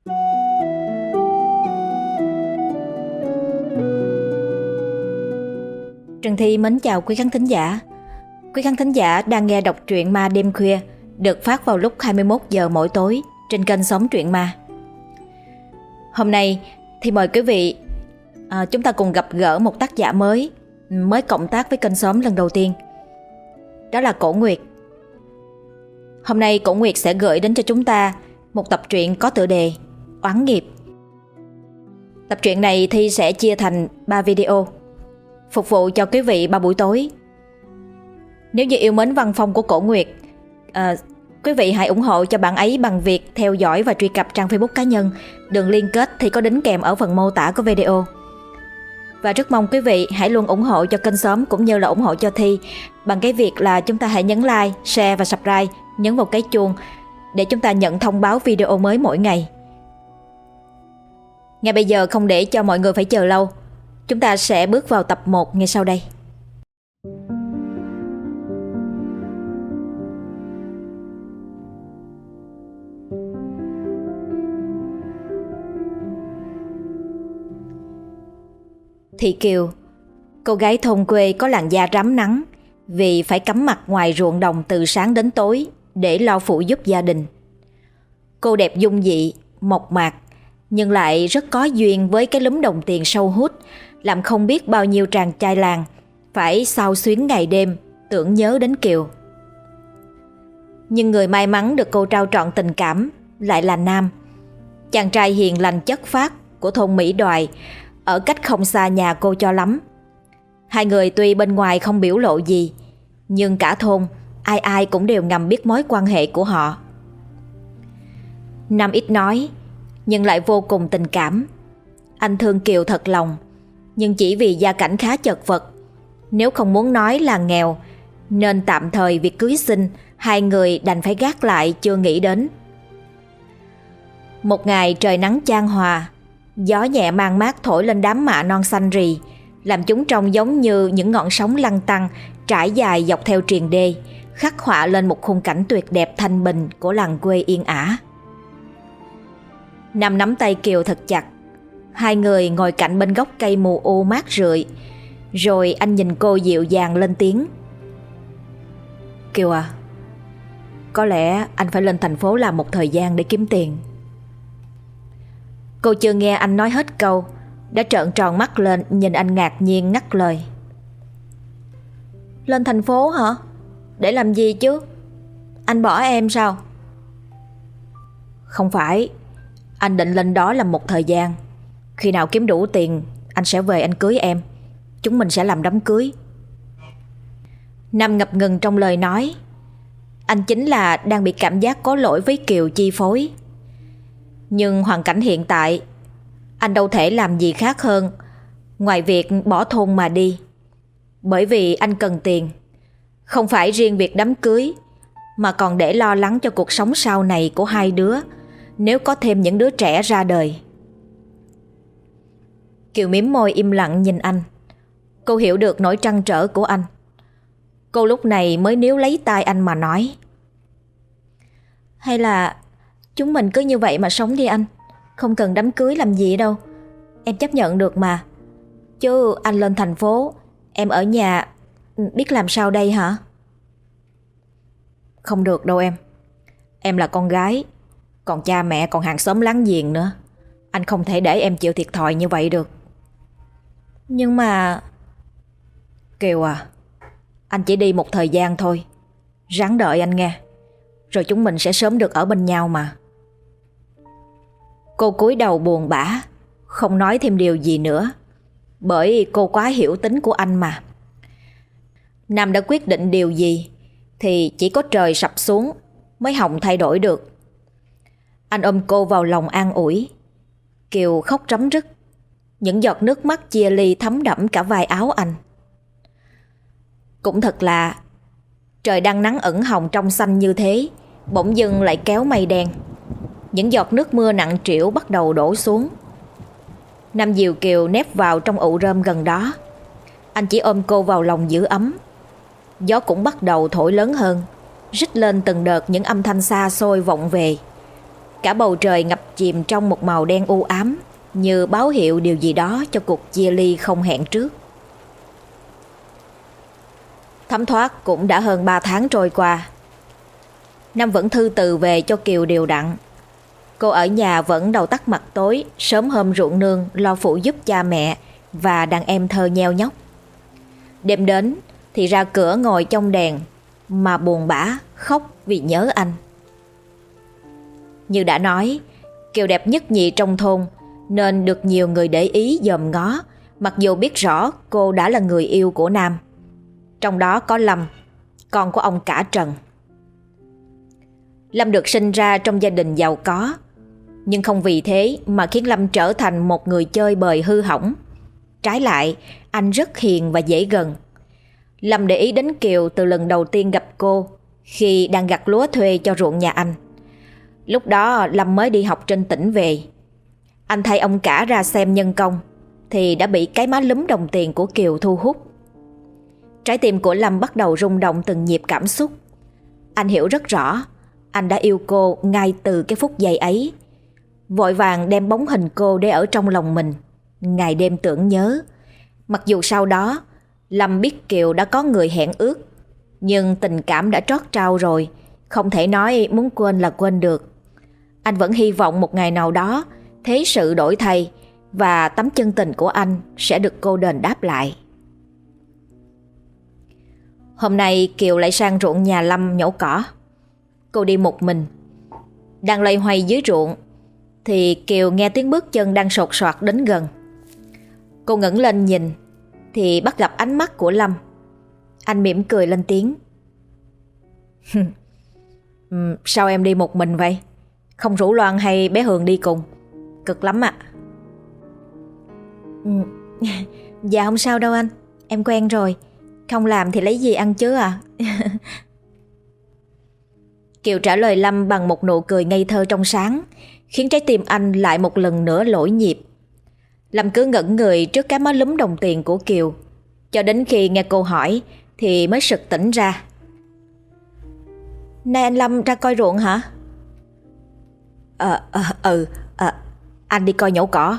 Trần Thi mến chào quý khán thính giả. Quý khán thính giả đang nghe đọc truyện ma đêm khuya, được phát vào lúc 21 giờ mỗi tối trên kênh Sống Truyện Ma. Hôm nay thì mời quý vị chúng ta cùng gặp gỡ một tác giả mới cộng tác với kênh Xóm lần đầu tiên. Đó là Cổ Nguyệt. Hôm nay Cổ Nguyệt sẽ gửi đến cho chúng ta một tập truyện có tựa đề Oán Nghiệp. Tập truyện này Thi sẽ chia thành 3 video phục vụ cho quý vị 3 buổi tối. Nếu như yêu mến văn phong của Cổ Nguyệt, quý vị hãy ủng hộ cho bạn ấy bằng việc theo dõi và truy cập trang Facebook cá nhân. Đường liên kết thì có đính kèm ở phần mô tả của video. Và rất mong quý vị hãy luôn ủng hộ cho kênh Xóm cũng như là ủng hộ cho Thi bằng cái việc là chúng ta hãy nhấn like, share và subscribe, nhấn vào cái chuông để chúng ta nhận thông báo video mới mỗi ngày. Ngay bây giờ, không để cho mọi người phải chờ lâu, chúng ta sẽ bước vào tập 1 ngay sau đây. Thị Kiều, cô gái thôn quê có làn da rám nắng vì phải cắm mặt ngoài ruộng đồng từ sáng đến tối để lo phụ giúp gia đình. Cô đẹp dung dị, mộc mạc, nhưng lại rất có duyên với cái lúm đồng tiền sâu hút, làm không biết bao nhiêu chàng trai làng phải xao xuyến ngày đêm tưởng nhớ đến Kiều. Nhưng người may mắn được cô trao trọn tình cảm lại là Nam, chàng trai hiền lành chất phác của thôn Mỹ Đoài, ở cách không xa nhà cô cho lắm. Hai người tuy bên ngoài không biểu lộ gì, nhưng cả thôn ai ai cũng đều ngầm biết mối quan hệ của họ. Nam ít nói nhưng lại vô cùng tình cảm. Anh thương Kiều thật lòng, nhưng chỉ vì gia cảnh khá chật vật, nếu không muốn nói là nghèo, nên tạm thời việc cưới xin hai người đành phải gác lại chưa nghĩ đến. Một ngày trời nắng chan hòa, gió nhẹ mang mát thổi lên đám mạ non xanh rì, làm chúng trông giống như những ngọn sóng lăn tăn trải dài dọc theo triền đê, khắc họa lên một khung cảnh tuyệt đẹp thanh bình của làng quê yên ả. Nam nắm tay Kiều thật chặt, hai người ngồi cạnh bên gốc cây mù u mát rượi, rồi anh nhìn cô dịu dàng lên tiếng. Kiều à, có lẽ anh phải lên thành phố làm một thời gian để kiếm tiền. Cô chưa nghe anh nói hết câu đã trợn tròn mắt lên nhìn anh ngạc nhiên ngắt lời. Lên thành phố hả? Để làm gì chứ? Anh bỏ em sao? Không phải, anh định lên đó làm một thời gian. Khi nào kiếm đủ tiền, anh sẽ về anh cưới em. Chúng mình sẽ làm đám cưới. Nam ngập ngừng trong lời nói. Anh chính là đang bị cảm giác có lỗi với Kiều chi phối. Nhưng hoàn cảnh hiện tại, anh đâu thể làm gì khác hơn ngoài việc bỏ thôn mà đi. Bởi vì anh cần tiền, không phải riêng việc đám cưới, mà còn để lo lắng cho cuộc sống sau này của hai đứa, nếu có thêm những đứa trẻ ra đời. Kiều mím môi im lặng nhìn anh. Cô hiểu được nỗi trăn trở của anh. Cô lúc này mới níu lấy tay anh mà nói. Hay là chúng mình cứ như vậy mà sống đi anh, không cần đám cưới làm gì đâu. Em chấp nhận được mà. Chứ anh lên thành phố, em ở nhà biết làm sao đây hả? Không được đâu em. Em là con gái, còn cha mẹ còn hàng xóm láng giềng nữa. Anh không thể để em chịu thiệt thòi như vậy được. Nhưng mà... Kiều à, anh chỉ đi một thời gian thôi. Ráng đợi anh nghe, rồi chúng mình sẽ sớm được ở bên nhau mà. Cô cúi đầu buồn bã, không nói thêm điều gì nữa, bởi cô quá hiểu tính của anh mà. Nam đã quyết định điều gì thì chỉ có trời sập xuống mới hòng thay đổi được. Anh ôm cô vào lòng an ủi. Kiều khóc rấm rứt, những giọt nước mắt chia ly thấm đẫm cả vai áo anh. Cũng thật lạ, trời đang nắng ẩn hồng trong xanh như thế, bỗng dưng lại kéo mây đen. Những giọt nước mưa nặng trĩu bắt đầu đổ xuống. Nam dìu Kiều nép vào trong ụ rơm gần đó. Anh chỉ ôm cô vào lòng giữ ấm. Gió cũng bắt đầu thổi lớn hơn, rít lên từng đợt những âm thanh xa xôi vọng về. Cả bầu trời ngập chìm trong một màu đen u ám, như báo hiệu điều gì đó cho cuộc chia ly không hẹn trước. Thấm thoát cũng đã hơn 3 tháng trôi qua. Nam vẫn thư từ về cho Kiều đều đặn. Cô ở nhà vẫn đầu tắt mặt tối, sớm hôm ruộng nương lo phụ giúp cha mẹ và đàn em thơ nheo nhóc. Đêm đến thì ra cửa ngồi trong đèn mà buồn bã khóc vì nhớ anh. Như đã nói, Kiều đẹp nhất nhì trong thôn nên được nhiều người để ý dòm ngó, mặc dù biết rõ cô đã là người yêu của Nam. Trong đó có Lâm, con của ông cả Trần. Lâm được sinh ra trong gia đình giàu có, nhưng không vì thế mà khiến Lâm trở thành một người chơi bời hư hỏng. Trái lại, anh rất hiền và dễ gần. Lâm để ý đến Kiều từ lần đầu tiên gặp cô khi đang gặt lúa thuê cho ruộng nhà anh. Lúc đó Lâm mới đi học trên tỉnh về. Anh thay ông cả ra xem nhân công thì đã bị cái má lúm đồng tiền của Kiều thu hút. Trái tim của Lâm bắt đầu rung động từng nhịp cảm xúc. Anh hiểu rất rõ anh đã yêu cô ngay từ cái phút giây ấy. Vội vàng đem bóng hình cô để ở trong lòng mình, ngày đêm tưởng nhớ. Mặc dù sau đó Lâm biết Kiều đã có người hẹn ước, nhưng tình cảm đã trót trao rồi, không thể nói muốn quên là quên được. Anh vẫn hy vọng một ngày nào đó thế sự đổi thay và tấm chân tình của anh sẽ được cô đền đáp lại. Hôm nay Kiều lại sang ruộng nhà Lâm nhổ cỏ. Cô đi một mình. Đang loay hoay dưới ruộng thì Kiều nghe tiếng bước chân đang sột soạt đến gần. Cô ngẩng lên nhìn thì bắt gặp ánh mắt của Lâm. Anh mỉm cười lên tiếng. Sao em đi một mình vậy? Không rủ Loan hay bé Hường đi cùng? Cực lắm ạ. Dạ không sao đâu anh, em quen rồi. Không làm thì lấy gì ăn chứ à. Kiều trả lời Lâm bằng một nụ cười ngây thơ trong sáng, khiến trái tim anh lại một lần nữa lỗi nhịp. Lâm cứ ngẩn người trước cái má lúm đồng tiền của Kiều, cho đến khi nghe cô hỏi thì mới sực tỉnh ra. Nay anh Lâm ra coi ruộng hả? Anh đi coi nhổ cỏ.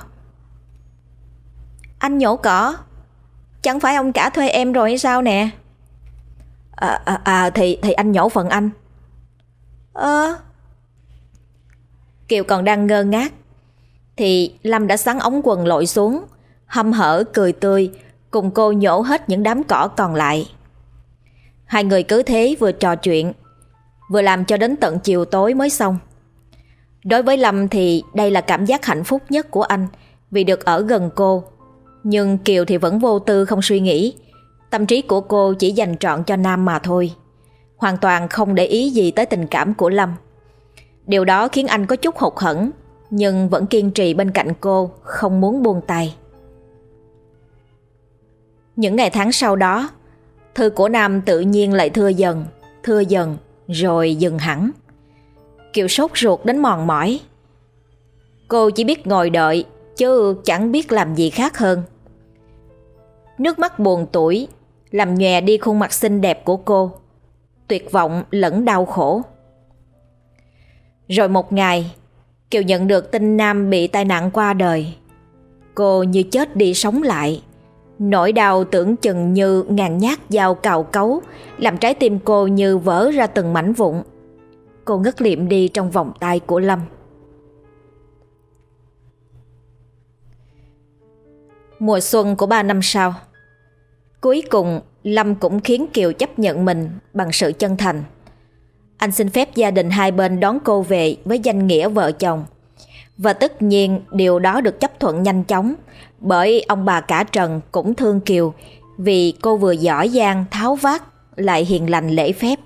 Anh nhổ cỏ? Chẳng phải ông cả thuê em rồi hay sao nè? Thì anh nhổ phần anh. Kiều còn đang ngơ ngác thì Lâm đã xắn ống quần lội xuống, hăm hở cười tươi cùng cô nhổ hết những đám cỏ còn lại. Hai người cứ thế vừa trò chuyện vừa làm cho đến tận chiều tối mới xong. Đối với Lâm thì đây là cảm giác hạnh phúc nhất của anh vì được ở gần cô. Nhưng Kiều thì vẫn vô tư không suy nghĩ. Tâm trí của cô chỉ dành trọn cho Nam mà thôi, hoàn toàn không để ý gì tới tình cảm của Lâm. Điều đó khiến anh có chút hụt hẫng, nhưng vẫn kiên trì bên cạnh cô, không muốn buông tay. Những ngày tháng sau đó, thư của Nam tự nhiên lại thưa dần, rồi dừng hẳn. Kiều sốt ruột đến mòn mỏi. Cô chỉ biết ngồi đợi, chứ chẳng biết làm gì khác hơn. Nước mắt buồn tủi làm nhòe đi khuôn mặt xinh đẹp của cô, tuyệt vọng lẫn đau khổ. Rồi một ngày, Kiều nhận được tin Nam bị tai nạn qua đời. Cô như chết đi sống lại. Nỗi đau tưởng chừng như ngàn nhát dao cào cấu, làm trái tim cô như vỡ ra từng mảnh vụn. Cô ngất liệm đi trong vòng tay của Lâm. Mùa xuân của 3 năm sau, cuối cùng Lâm cũng khiến Kiều chấp nhận mình bằng sự chân thành. Anh xin phép gia đình hai bên đón cô về với danh nghĩa vợ chồng. Và tất nhiên điều đó được chấp thuận nhanh chóng, bởi ông bà cả Trần cũng thương Kiều vì cô vừa giỏi giang tháo vát lại hiền lành lễ phép.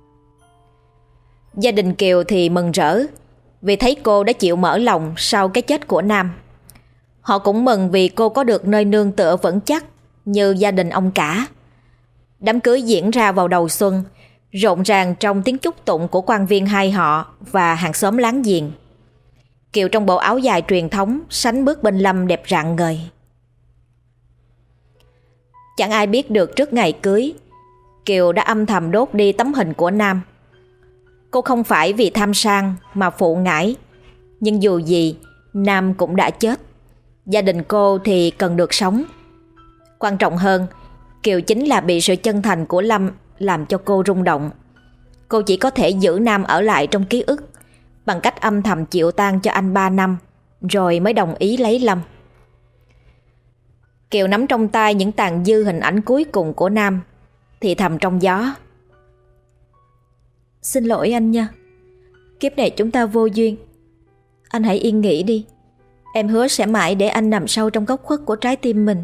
Gia đình Kiều thì mừng rỡ vì thấy cô đã chịu mở lòng sau cái chết của Nam. Họ cũng mừng vì cô có được nơi nương tựa vững chắc như gia đình ông cả. Đám cưới diễn ra vào đầu xuân, rộn ràng trong tiếng chúc tụng của quan viên hai họ và hàng xóm láng giềng. Kiều trong bộ áo dài truyền thống sánh bước bên Lâm đẹp rạng ngời. Chẳng ai biết được trước ngày cưới, Kiều đã âm thầm đốt đi tấm hình của Nam. Cô không phải vì tham sang mà phụ ngải, Nhưng dù gì, Nam cũng đã chết. Gia đình cô thì cần được sống. Quan trọng hơn, Kiều chính là bị sự chân thành của Lâm làm cho cô rung động. Cô chỉ có thể giữ Nam ở lại trong ký ức bằng cách âm thầm chịu tang cho anh 3 năm, rồi mới đồng ý lấy Lâm. Kiều nắm trong tay những tàn dư hình ảnh cuối cùng của Nam, thì thầm trong gió: "Xin lỗi anh nha, kiếp này chúng ta vô duyên. Anh hãy yên nghỉ đi. Em hứa sẽ mãi để anh nằm sâu trong góc khuất của trái tim mình."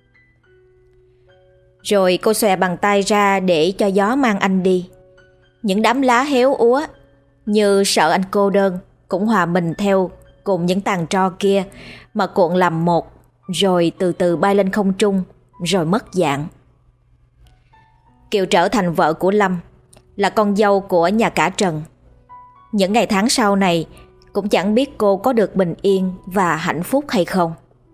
Rồi cô xòe bàn tay ra để cho gió mang anh đi. Những đám lá héo úa như sợ anh cô đơn cũng hòa mình theo cùng những tàn tro kia mà cuộn làm một, rồi từ từ bay lên không trung, rồi mất dạng. Kiều trở thành vợ của Lâm, là con dâu của nhà cả Trần. Những ngày tháng sau này cũng chẳng biết cô có được bình yên và hạnh phúc hay không.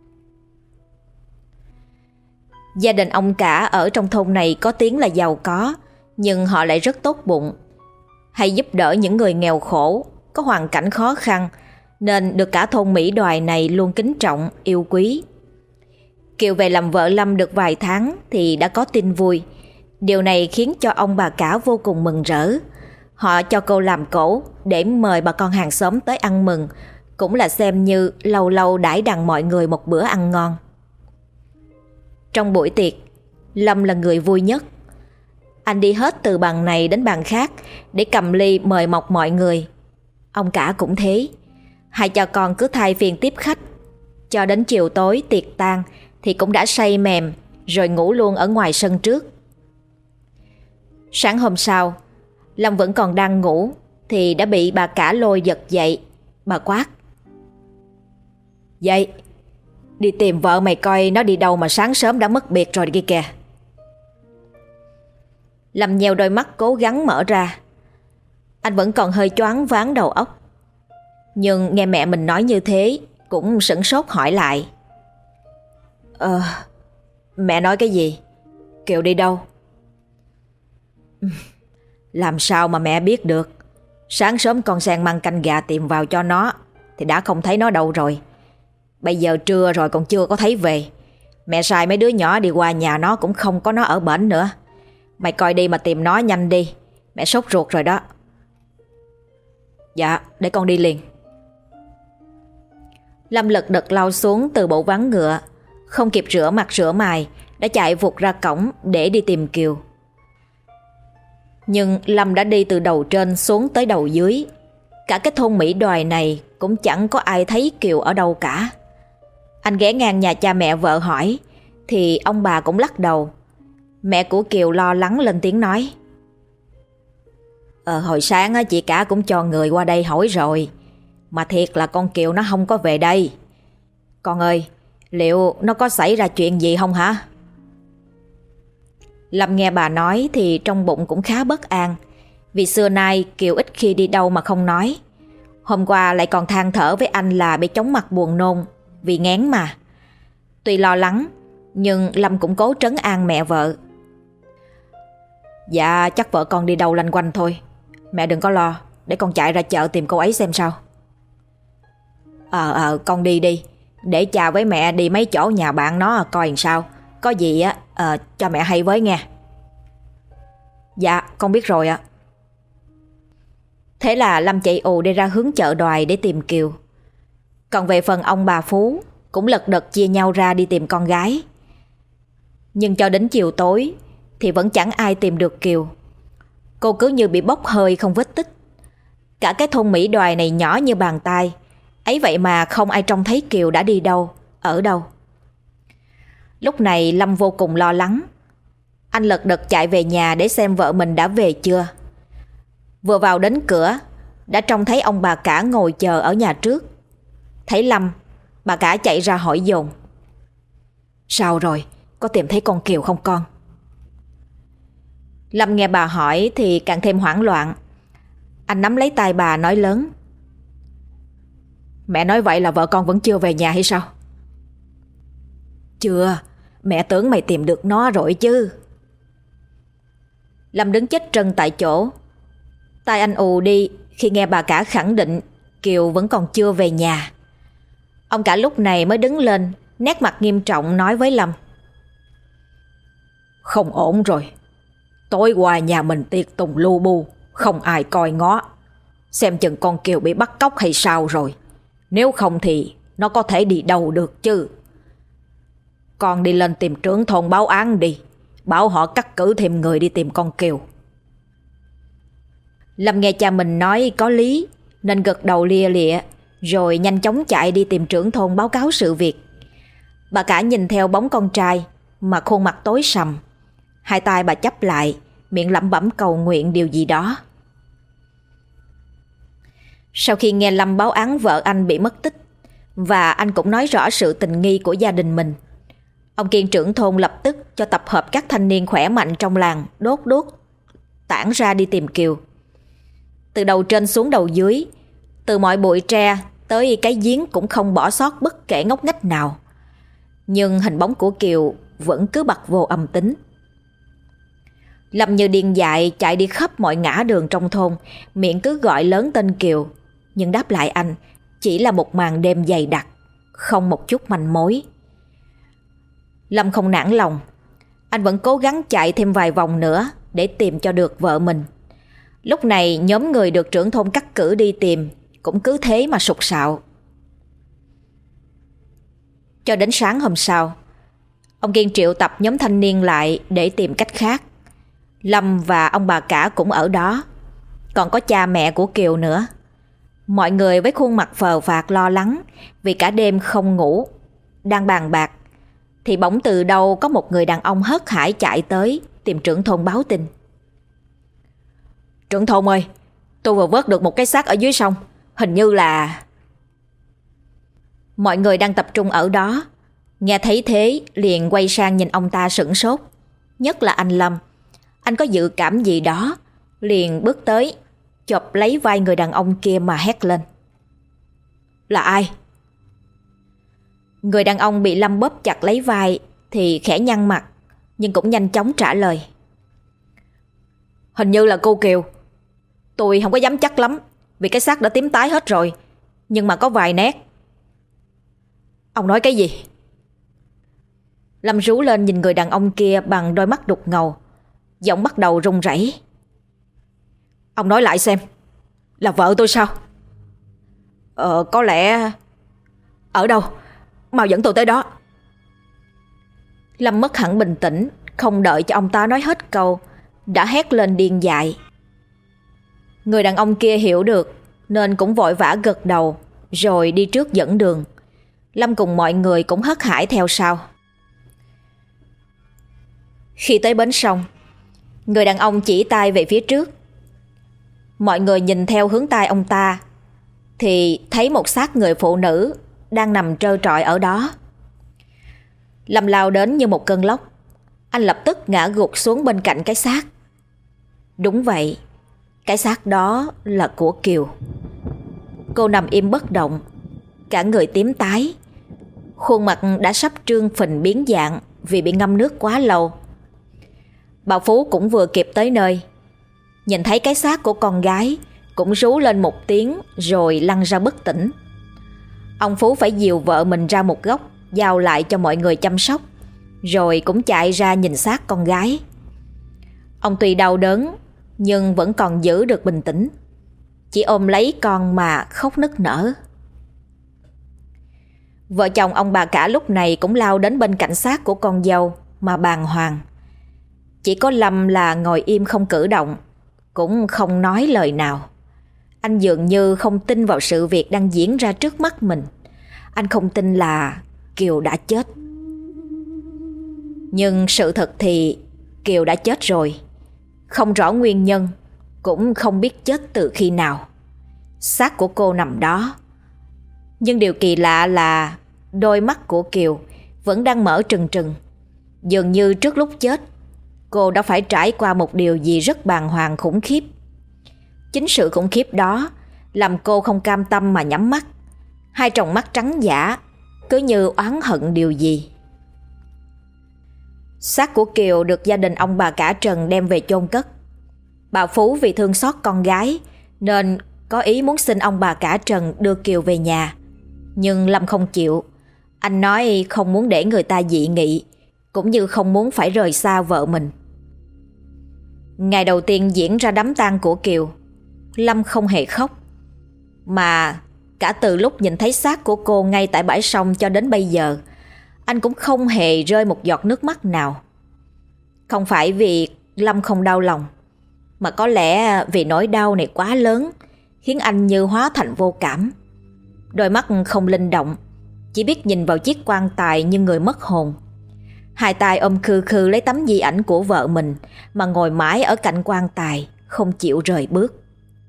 Gia đình ông cả ở trong thôn này có tiếng là giàu có, nhưng họ lại rất tốt bụng, hay giúp đỡ những người nghèo khổ, có hoàn cảnh khó khăn, nên được cả thôn Mỹ Đoài này luôn kính trọng, yêu quý. Kiều về làm vợ Lâm được vài tháng thì đã có tin vui. Điều này khiến cho ông bà cả vô cùng mừng rỡ. Họ cho cô làm cỗ để mời bà con hàng xóm tới ăn mừng, cũng là xem như lâu lâu đãi đằng mọi người một bữa ăn ngon. Trong buổi tiệc, Lâm là người vui nhất. Anh đi hết từ bàn này đến bàn khác để cầm ly mời mọc mọi người. Ông cả cũng thế. Hai cha con cứ thay phiên tiếp khách. Cho đến chiều tối tiệc tang thì cũng đã say mềm, rồi ngủ luôn ở ngoài sân trước. Sáng hôm sau, Lâm vẫn còn đang ngủ thì đã bị bà cả lôi giật dậy. Bà quát: "Dậy, đi tìm vợ mày coi nó đi đâu mà sáng sớm đã mất biệt rồi kia kìa." Lâm nheo đôi mắt cố gắng mở ra. Anh vẫn còn hơi choáng váng đầu óc, nhưng nghe mẹ mình nói như thế cũng sửng sốt hỏi lại: Mẹ nói cái gì? Kiều đi đâu?" "Làm sao mà mẹ biết được? Sáng sớm con sang mang canh gà tìm vào cho nó thì đã không thấy nó đâu rồi. Bây giờ trưa rồi còn chưa có thấy về. Mẹ sai mấy đứa nhỏ đi qua nhà nó cũng không có nó ở bển nữa. Mày coi đi mà tìm nó nhanh đi, mẹ sốt ruột rồi đó." "Dạ, để con đi liền." Lâm lật đật lao xuống từ bộ ván ngựa, không kịp rửa mặt rửa mày đã chạy vụt ra cổng để đi tìm Kiều. Nhưng Lâm đã đi từ đầu trên xuống tới đầu dưới. Cả cái thôn Mỹ Đoài này cũng chẳng có ai thấy Kiều ở đâu cả. Anh ghé ngang nhà cha mẹ vợ hỏi thì ông bà cũng lắc đầu. Mẹ của Kiều lo lắng lên tiếng nói: Hồi sáng chị cả cũng cho người qua đây hỏi rồi, mà thiệt là con Kiều nó không có về đây. Con ơi, liệu nó có xảy ra chuyện gì không hả?" Lâm nghe bà nói thì trong bụng cũng khá bất an, vì xưa nay Kiều ít khi đi đâu mà không nói. Hôm qua lại còn than thở với anh là bị chóng mặt buồn nôn vì nghén mà. Tuy lo lắng, nhưng Lâm cũng cố trấn an mẹ vợ: "Dạ chắc vợ con đi đâu lanh quanh thôi. Mẹ đừng có lo, để con chạy ra chợ tìm cô ấy xem sao." Con đi đi, để cha với mẹ đi mấy chỗ nhà bạn nó coi làm sao. Có gì á cho mẹ hay với nghe." "Dạ con biết rồi ạ." Thế là Lâm chạy ù đi ra hướng chợ Đoài để tìm Kiều. Còn về phần ông bà Phú cũng lật đật chia nhau ra đi tìm con gái. Nhưng cho đến chiều tối thì vẫn chẳng ai tìm được Kiều. Cô cứ như bị bốc hơi không vết tích. Cả cái thôn Mỹ Đoài này nhỏ như bàn tay, ấy vậy mà không ai trông thấy Kiều đã đi đâu, ở đâu. Lúc này Lâm vô cùng lo lắng. Anh lật đật chạy về nhà để xem vợ mình đã về chưa. Vừa vào đến cửa đã trông thấy ông bà cả ngồi chờ ở nhà trước. Thấy Lâm, bà cả chạy ra hỏi dồn: "Sao rồi, có tìm thấy con Kiều không con?" Lâm nghe bà hỏi thì càng thêm hoảng loạn. Anh nắm lấy tay bà nói lớn: "Mẹ nói vậy là vợ con vẫn chưa về nhà hay sao?" "Chưa, mẹ tưởng mày tìm được nó rồi chứ." Lâm đứng chết trân tại chỗ. Tai anh ù đi khi nghe bà cả khẳng định Kiều vẫn còn chưa về nhà. Ông cả lúc này mới đứng lên, nét mặt nghiêm trọng nói với Lâm: Không ổn rồi. Tối qua nhà mình tiệc tùng lu bu, không ai coi ngó. Xem chừng con Kiều bị bắt cóc hay sao rồi. Nếu không thì nó có thể đi đâu được chứ. Con đi lên tìm trưởng thôn báo án đi, bảo họ cắt cử thêm người đi tìm con Kiều. Lâm nghe cha mình nói có lý nên gật đầu lia lịa, rồi nhanh chóng chạy đi tìm trưởng thôn báo cáo sự việc. Bà cả nhìn theo bóng con trai mà khuôn mặt tối sầm. Hai tay bà chắp lại, miệng lẩm bẩm cầu nguyện điều gì đó. Sau khi nghe Lâm báo án vợ anh bị mất tích, và anh cũng nói rõ sự tình nghi của gia đình mình, ông Kiên trưởng thôn lập tức cho tập hợp các thanh niên khỏe mạnh trong làng đốt tản ra đi tìm Kiều. Từ đầu trên xuống đầu dưới, từ mọi bụi tre tới cái giếng cũng không bỏ sót bất kể ngóc ngách nào. Nhưng hình bóng của Kiều vẫn cứ bặt vô âm tính. Lâm như điên dại chạy đi khắp mọi ngã đường trong thôn, miệng cứ gọi lớn tên Kiều, nhưng đáp lại anh chỉ là một màn đêm dày đặc, không một chút manh mối. Lâm không nản lòng, anh vẫn cố gắng chạy thêm vài vòng nữa để tìm cho được vợ mình. Lúc này nhóm người được trưởng thôn cắt cử đi tìm cũng cứ thế mà sục sạo. Cho đến sáng hôm sau, ông Kiên triệu tập nhóm thanh niên lại để tìm cách khác. Lâm và ông bà cả cũng ở đó, còn có cha mẹ của Kiều nữa. Mọi người với khuôn mặt phờ phạc lo lắng vì cả đêm không ngủ. Đang bàn bạc thì bỗng từ đâu có một người đàn ông hớt hải chạy tới tìm trưởng thôn báo tin. Trưởng thôn ơi, tôi vừa vớt được một cái xác ở dưới sông. Hình như là... Mọi người đang tập trung ở đó nghe thấy thế liền quay sang nhìn ông ta sửng sốt. Nhất là anh Lâm. Anh có dự cảm gì đó, liền bước tới chộp lấy vai người đàn ông kia mà hét lên: Là ai? Người đàn ông bị Lâm bóp chặt lấy vai thì khẽ nhăn mặt, nhưng cũng nhanh chóng trả lời: Hình như là cô Kiều. Tôi không có dám chắc lắm, vì cái xác đã tím tái hết rồi, nhưng mà có vài nét. Ông nói cái gì? Lâm rú lên nhìn người đàn ông kia bằng đôi mắt đục ngầu, giọng bắt đầu run rẩy. Ông nói lại xem, là vợ tôi sao? Có lẽ... Ở đâu? Mau dẫn tôi tới đó. Lâm mất hẳn bình tĩnh, không đợi cho ông ta nói hết câu đã hét lên điên dại. Người đàn ông kia hiểu được nên cũng vội vã gật đầu, rồi đi trước dẫn đường. Lâm cùng mọi người cũng hớt hải theo sau. Khi tới bến sông, người đàn ông chỉ tay về phía trước. Mọi người nhìn theo hướng tay ông ta thì thấy một xác người phụ nữ đang nằm trơ trọi ở đó. Lâm lao đến như một cơn lốc. Anh lập tức ngã gục xuống bên cạnh cái xác. Đúng vậy, cái xác đó là của Kiều. Cô nằm im bất động, cả người tím tái, khuôn mặt đã sắp trương phình biến dạng vì bị ngâm nước quá lâu. Bà Phú cũng vừa kịp tới nơi, nhìn thấy cái xác của con gái cũng rú lên một tiếng rồi lăn ra bất tỉnh. Ông Phú phải dìu vợ mình ra một góc, giao lại cho mọi người chăm sóc, rồi cũng chạy ra nhìn xác con gái. Ông tuy đau đớn nhưng vẫn còn giữ được bình tĩnh, chỉ ôm lấy con mà khóc nức nở. Vợ chồng ông bà cả lúc này cũng lao đến bên cạnh xác của con dâu mà bàng hoàng. Chỉ có Lâm là ngồi im không cử động, cũng không nói lời nào. Anh dường như không tin vào sự việc đang diễn ra trước mắt mình. Anh không tin là Kiều đã chết. Nhưng sự thật thì Kiều đã chết rồi. Không rõ nguyên nhân, cũng không biết chết từ khi nào. Xác của cô nằm đó. Nhưng điều kỳ lạ là đôi mắt của Kiều vẫn đang mở trừng trừng. Dường như trước lúc chết, cô đã phải trải qua một điều gì rất bàng hoàng khủng khiếp. Chính sự khủng khiếp đó làm cô không cam tâm mà nhắm mắt. Hai tròng mắt trắng dã, cứ như oán hận điều gì. Xác của Kiều được gia đình ông bà cả Trần đem về chôn cất. Bà Phú vì thương xót con gái nên có ý muốn xin ông bà cả Trần đưa Kiều về nhà. Nhưng Lâm không chịu. Anh nói không muốn để người ta dị nghị, cũng như không muốn phải rời xa vợ mình. Ngày đầu tiên diễn ra đám tang của Kiều, Lâm không hề khóc. Mà cả từ lúc nhìn thấy xác của cô ngay tại bãi sông cho đến bây giờ, anh cũng không hề rơi một giọt nước mắt nào. Không phải vì Lâm không đau lòng, mà có lẽ vì nỗi đau này quá lớn, khiến anh như hóa thành vô cảm. Đôi mắt không linh động, chỉ biết nhìn vào chiếc quan tài như người mất hồn. Hai tay ôm khư khư lấy tấm di ảnh của vợ mình mà ngồi mãi ở cạnh quan tài, không chịu rời bước.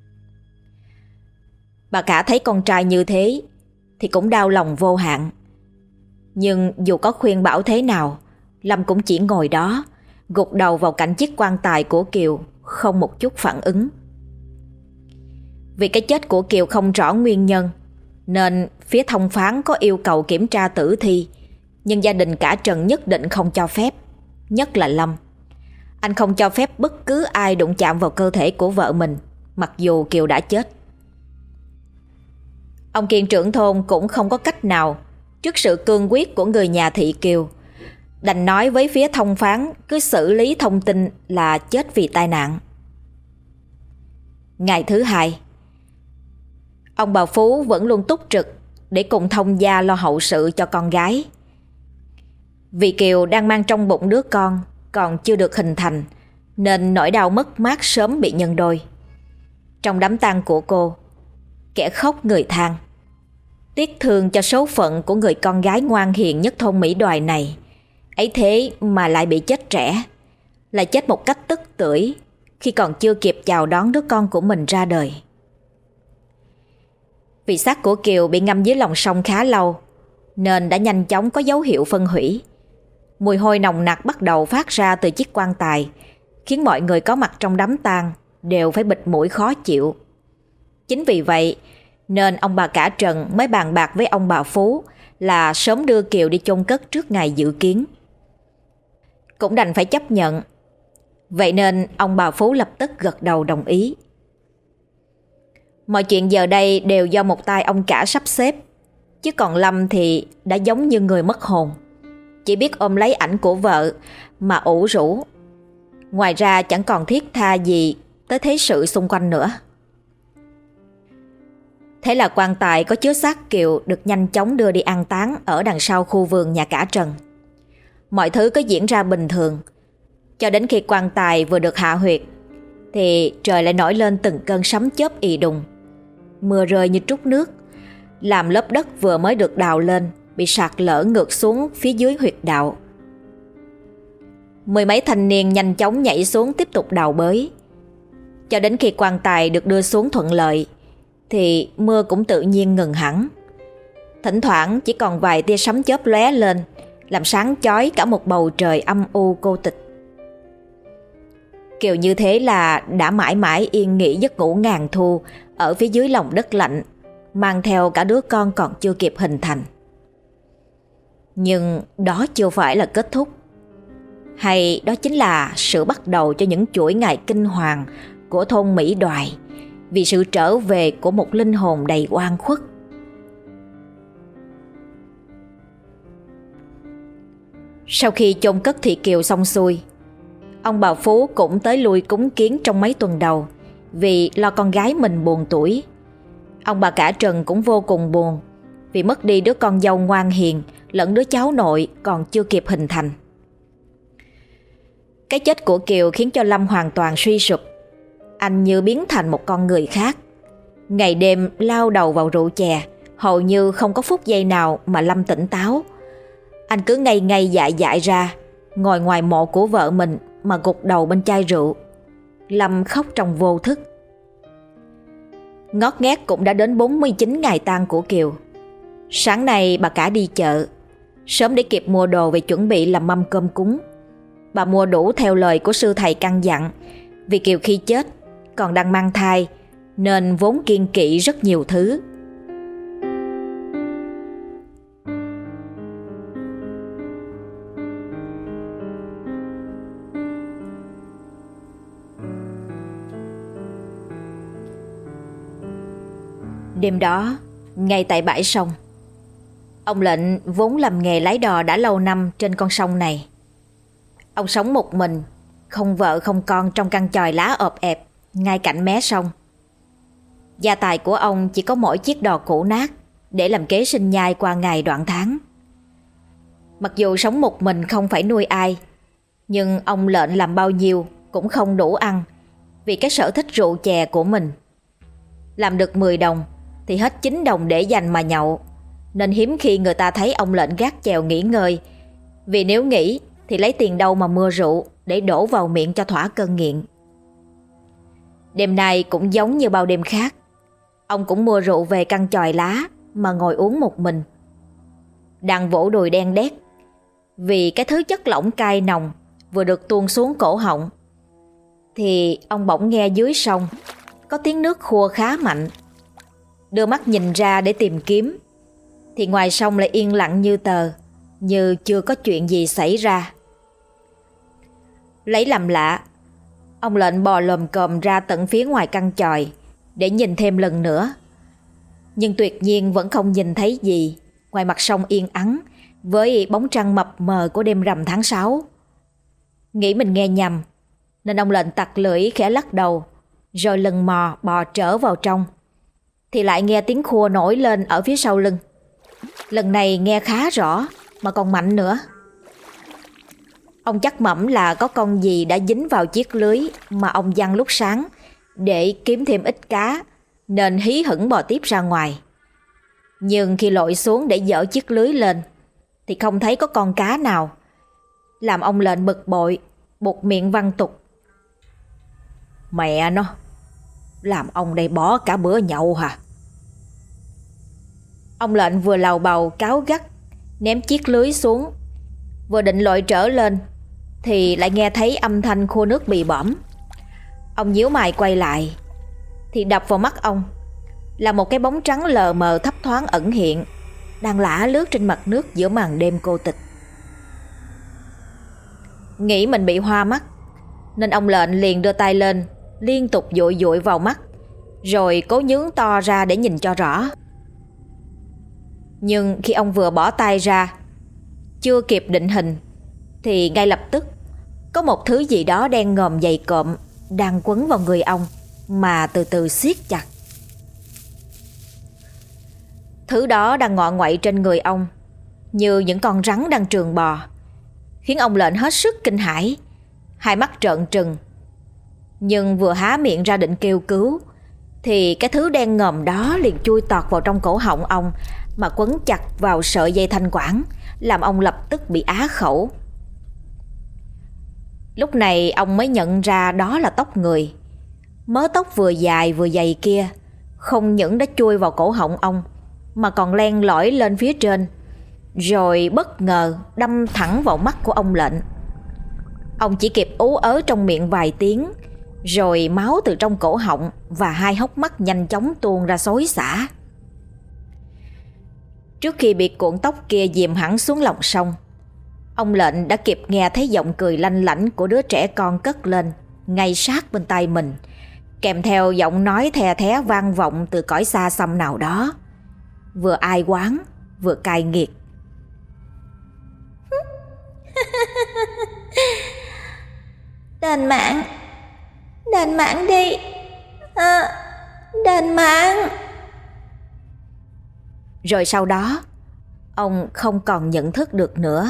Bà cả thấy con trai như thế thì cũng đau lòng vô hạn. Nhưng dù có khuyên bảo thế nào, Lâm cũng chỉ ngồi đó, gục đầu vào cạnh chiếc quan tài của Kiều, không một chút phản ứng. Vì cái chết của Kiều không rõ nguyên nhân, nên phía thông phán có yêu cầu kiểm tra tử thi, nhưng gia đình cả Trần nhất định không cho phép, nhất là Lâm. Anh không cho phép bất cứ ai đụng chạm vào cơ thể của vợ mình, mặc dù Kiều đã chết. Ông Kiên trưởng thôn cũng không có cách nào trước sự cương quyết của người nhà thị Kiều, đành nói với phía thông phán cứ xử lý thông tin là chết vì tai nạn. Ngày thứ hai, ông bà Phú vẫn luôn túc trực để cùng thông gia lo hậu sự cho con gái. Vì Kiều đang mang trong bụng đứa con còn chưa được hình thành, nên nỗi đau mất mát sớm bị nhân đôi. Trong đám tang của cô, kẻ khóc người than, tiếc thương cho số phận của người con gái ngoan hiền nhất thôn Mỹ Đoài này. Ấy thế mà lại bị chết trẻ, lại chết một cách tức tưởi khi còn chưa kịp chào đón đứa con của mình ra đời. Vì xác của Kiều bị ngâm dưới lòng sông khá lâu, nên đã nhanh chóng có dấu hiệu phân hủy. Mùi hôi nồng nặc bắt đầu phát ra từ chiếc quan tài, khiến mọi người có mặt trong đám tang đều phải bịt mũi khó chịu. Chính vì vậy nên ông bà cả Trần mới bàn bạc với ông bà Phú là sớm đưa Kiều đi chôn cất trước ngày dự kiến. Cũng đành phải chấp nhận. Vậy nên ông bà Phú lập tức gật đầu đồng ý. Mọi chuyện giờ đây đều do một tay ông cả sắp xếp, chứ còn Lâm thì đã giống như người mất hồn, chỉ biết ôm lấy ảnh của vợ mà ủ rũ. Ngoài ra chẳng còn thiết tha gì tới thế sự xung quanh nữa. Thế là quan tài có chứa xác Kiều được nhanh chóng đưa đi an táng ở đằng sau khu vườn nhà cả Trần. Mọi thứ cứ diễn ra bình thường, cho đến khi quan tài vừa được hạ huyệt thì trời lại nổi lên từng cơn sấm chớp ì đùng. Mưa rơi như trút nước, làm lớp đất vừa mới được đào lên bị sạt lở ngược xuống phía dưới huyệt đạo. Mười mấy thanh niên nhanh chóng nhảy xuống tiếp tục đào bới. Cho đến khi quan tài được đưa xuống thuận lợi thì mưa cũng tự nhiên ngừng hẳn. Thỉnh thoảng chỉ còn vài tia sấm chớp lóe lên, làm sáng chói cả một bầu trời âm u cô tịch. Kiều như thế là đã mãi mãi yên nghỉ giấc ngủ ngàn thu ở phía dưới lòng đất lạnh, mang theo cả đứa con còn chưa kịp hình thành. Nhưng đó chưa phải là kết thúc, hay đó chính là sự bắt đầu cho những chuỗi ngày kinh hoàng của thôn Mỹ Đoài, vì sự trở về của một linh hồn đầy oan khuất. Sau khi chôn cất thị Kiều xong xuôi, ông bà Phú cũng tới lui cúng kiến trong mấy tuần đầu, vì lo con gái mình buồn tuổi. Ông bà cả Trần cũng vô cùng buồn, vì mất đi đứa con dâu ngoan hiền lẫn đứa cháu nội còn chưa kịp hình thành. Cái chết của Kiều khiến cho Lâm hoàn toàn suy sụp. Anh như biến thành một con người khác, ngày đêm lao đầu vào rượu chè, hầu như không có phút giây nào mà Lâm tỉnh táo. Anh cứ ngây ngây dại dại ra, ngồi ngoài mộ của vợ mình mà gục đầu bên chai rượu. Lâm khóc trong vô thức. Ngót nghét cũng đã đến 49 ngày tang của Kiều. Sáng nay bà cả đi chợ sớm để kịp mua đồ về chuẩn bị làm mâm cơm cúng. Bà mua đủ theo lời của sư thầy căn dặn, vì Kiều khi chết còn đang mang thai nên vốn kiêng kỵ rất nhiều thứ. Đêm đó, ngay tại bãi sông, ông Lệnh vốn làm nghề lái đò đã lâu năm trên con sông này. Ông sống một mình, không vợ không con trong căn chòi lá ọp ẹp ngay cạnh mé sông. Gia tài của ông chỉ có mỗi chiếc đò cũ nát để làm kế sinh nhai qua ngày đoạn tháng. Mặc dù sống một mình không phải nuôi ai, nhưng ông Lệnh làm bao nhiêu cũng không đủ ăn vì cái sở thích rượu chè của mình. Làm được 10 đồng thì hết 9 đồng để dành mà nhậu, nên hiếm khi người ta thấy ông Lệnh gác chèo nghỉ ngơi, vì nếu nghỉ thì lấy tiền đâu mà mua rượu để đổ vào miệng cho thỏa cơn nghiện. Đêm nay cũng giống như bao đêm khác, ông cũng mua rượu về căn chòi lá mà ngồi uống một mình. Đang vỗ đùi đen đét vì cái thứ chất lỏng cay nồng vừa được tuôn xuống cổ họng, thì ông bỗng nghe dưới sông có tiếng nước khua khá mạnh. Đưa mắt nhìn ra để tìm kiếm, thì ngoài sông lại yên lặng như tờ, như chưa có chuyện gì xảy ra. Lấy làm lạ, ông Lệnh bò lồm cồm ra tận phía ngoài căn chòi để nhìn thêm lần nữa, nhưng tuyệt nhiên vẫn không nhìn thấy gì ngoài mặt sông yên ắng với bóng trăng mập mờ của đêm rằm tháng 6. Nghĩ mình nghe nhầm, nên ông Lệnh tặc lưỡi khẽ lắc đầu, rồi lần mò bò trở vào trong, thì lại nghe tiếng khua nổi lên ở phía sau lưng. Lần này nghe khá rõ mà còn mạnh nữa. Ông chắc mẩm là có con gì đã dính vào chiếc lưới mà ông giăng lúc sáng để kiếm thêm ít cá, nên hí hửng bò tiếp ra ngoài. Nhưng khi lội xuống để dỡ chiếc lưới lên thì không thấy có con cá nào, làm ông Lệnh bực bội, buột miệng văng tục: "Mẹ nó, làm ông đây bỏ cả bữa nhậu hả?" Ông Lệnh vừa lầu bầu cáu gắt ném chiếc lưới xuống, vừa định lội trở lên thì lại nghe thấy âm thanh khô nước bị bõm. Ông nhíu mày quay lại, thì đập vào mắt ông là một cái bóng trắng lờ mờ thấp thoáng ẩn hiện, đang lả lướt trên mặt nước giữa màn đêm cô tịch. Nghĩ mình bị hoa mắt, nên ông Lệnh liền đưa tay lên liên tục dụi dụi vào mắt, rồi cố nhướng to ra để nhìn cho rõ. Nhưng khi ông vừa bỏ tay ra, chưa kịp định hình, thì ngay lập tức có một thứ gì đó đen ngòm dày cộm đang quấn vào người ông mà từ từ siết chặt. Thứ đó đang ngọ nguậy trên người ông như những con rắn đang trườn bò, khiến ông Lệnh hết sức kinh hãi, hai mắt trợn trừng. Nhưng vừa há miệng ra định kêu cứu, thì cái thứ đen ngòm đó liền chui tọt vào trong cổ họng ông mà quấn chặt vào sợi dây thanh quản, làm ông lập tức bị á khẩu. Lúc này ông mới nhận ra đó là tóc người. Mớ tóc vừa dài vừa dày kia không những đã chui vào cổ họng ông, mà còn len lỏi lên phía trên, rồi bất ngờ đâm thẳng vào mắt của ông Lệnh. Ông chỉ kịp ú ớ trong miệng vài tiếng, rồi máu từ trong cổ họng và hai hốc mắt nhanh chóng tuôn ra xối xả. Trước khi bị cuộn tóc kia dìm hẳn xuống lòng sông, ông Lệnh đã kịp nghe thấy giọng cười lanh lảnh của đứa trẻ con cất lên ngay sát bên tai mình, kèm theo giọng nói the thé vang vọng từ cõi xa xăm nào đó, vừa ai oán vừa cay nghiệt. Đền mạng đi, đền mạng. Rồi sau đó ông không còn nhận thức được nữa.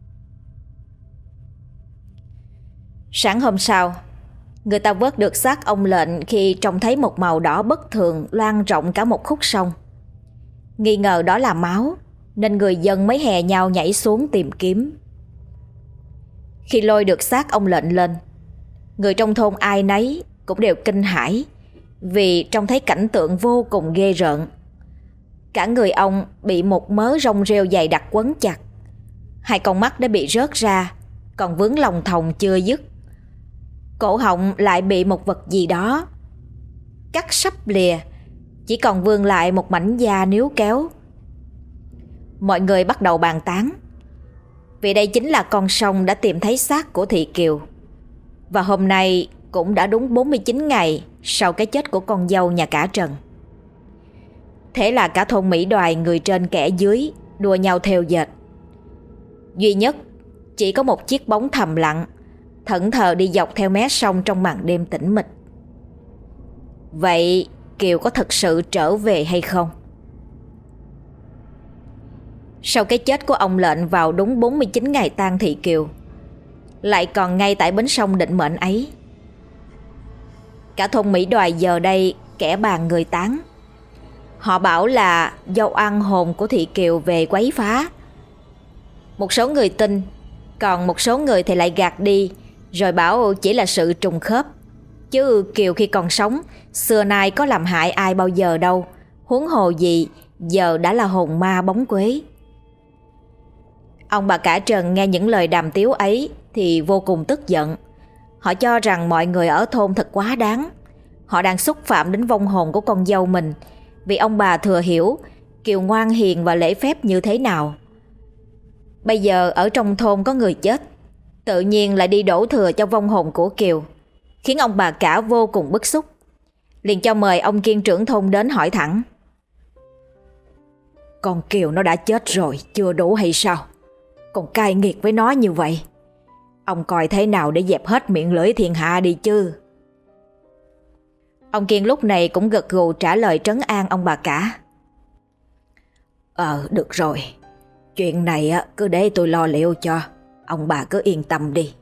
Sáng hôm sau, người ta vớt được xác ông Lệnh khi trông thấy một màu đỏ bất thường loang rộng cả một khúc sông. Nghi ngờ đó là máu, nên người dân mới hè nhau nhảy xuống tìm kiếm. Khi lôi được xác ông Lệnh lên, người trong thôn ai nấy cũng đều kinh hãi, vì trông thấy cảnh tượng vô cùng ghê rợn. Cả người ông bị một mớ rong rêu dày đặc quấn chặt, hai con mắt đã bị rớt ra, còn vướng lòng thòng chưa dứt. Cổ họng lại bị một vật gì đó cắt sắp lìa, chỉ còn vương lại một mảnh da níu kéo. Mọi người bắt đầu bàn tán, vì đây chính là con sông đã tìm thấy xác của Thị Kiều. Và hôm nay cũng đã đúng 49 ngày sau cái chết của con dâu nhà cả Trần. Thế là cả thôn Mỹ Đoài người trên kẻ dưới đua nhau theo dệt. Duy nhất chỉ có một chiếc bóng thầm lặng thẫn thờ đi dọc theo mé sông trong màn đêm tĩnh mịch. Vậy Kiều có thật sự trở về hay không? Sau cái chết của ông Lệnh vào đúng 49 ngày tang thị Kiều, lại còn ngay tại bến sông định mệnh ấy, cả thôn Mỹ Đoài giờ đây kẻ bàn người tán. Họ bảo là do oan hồn của thị Kiều về quấy phá. Một số người tin, còn một số người thì lại gạt đi, rồi bảo chỉ là sự trùng khớp, chứ Kiều khi còn sống xưa nay có làm hại ai bao giờ đâu, huống hồ gì giờ đã là hồn ma bóng quế. Ông bà cả Trần nghe những lời đàm tiếu ấy thì vô cùng tức giận. Họ cho rằng mọi người ở thôn thật quá đáng. Họ đang xúc phạm đến vong hồn của con dâu mình, vì ông bà thừa hiểu Kiều ngoan hiền và lễ phép như thế nào. Bây giờ ở trong thôn có người chết, tự nhiên lại đi đổ thừa cho vong hồn của Kiều, khiến ông bà cả vô cùng bức xúc. Liền cho mời ông Kiên trưởng thôn đến hỏi thẳng: Con Kiều nó đã chết rồi, chưa đủ hay sao? Còn cay nghiệt với nó như vậy, ông coi thế nào để dẹp hết miệng lưỡi thiên hạ đi chứ? Ông Kiên lúc này cũng gật gù trả lời trấn an ông bà cả: Được rồi, chuyện này cứ để tôi lo liệu cho, ông bà cứ yên tâm đi.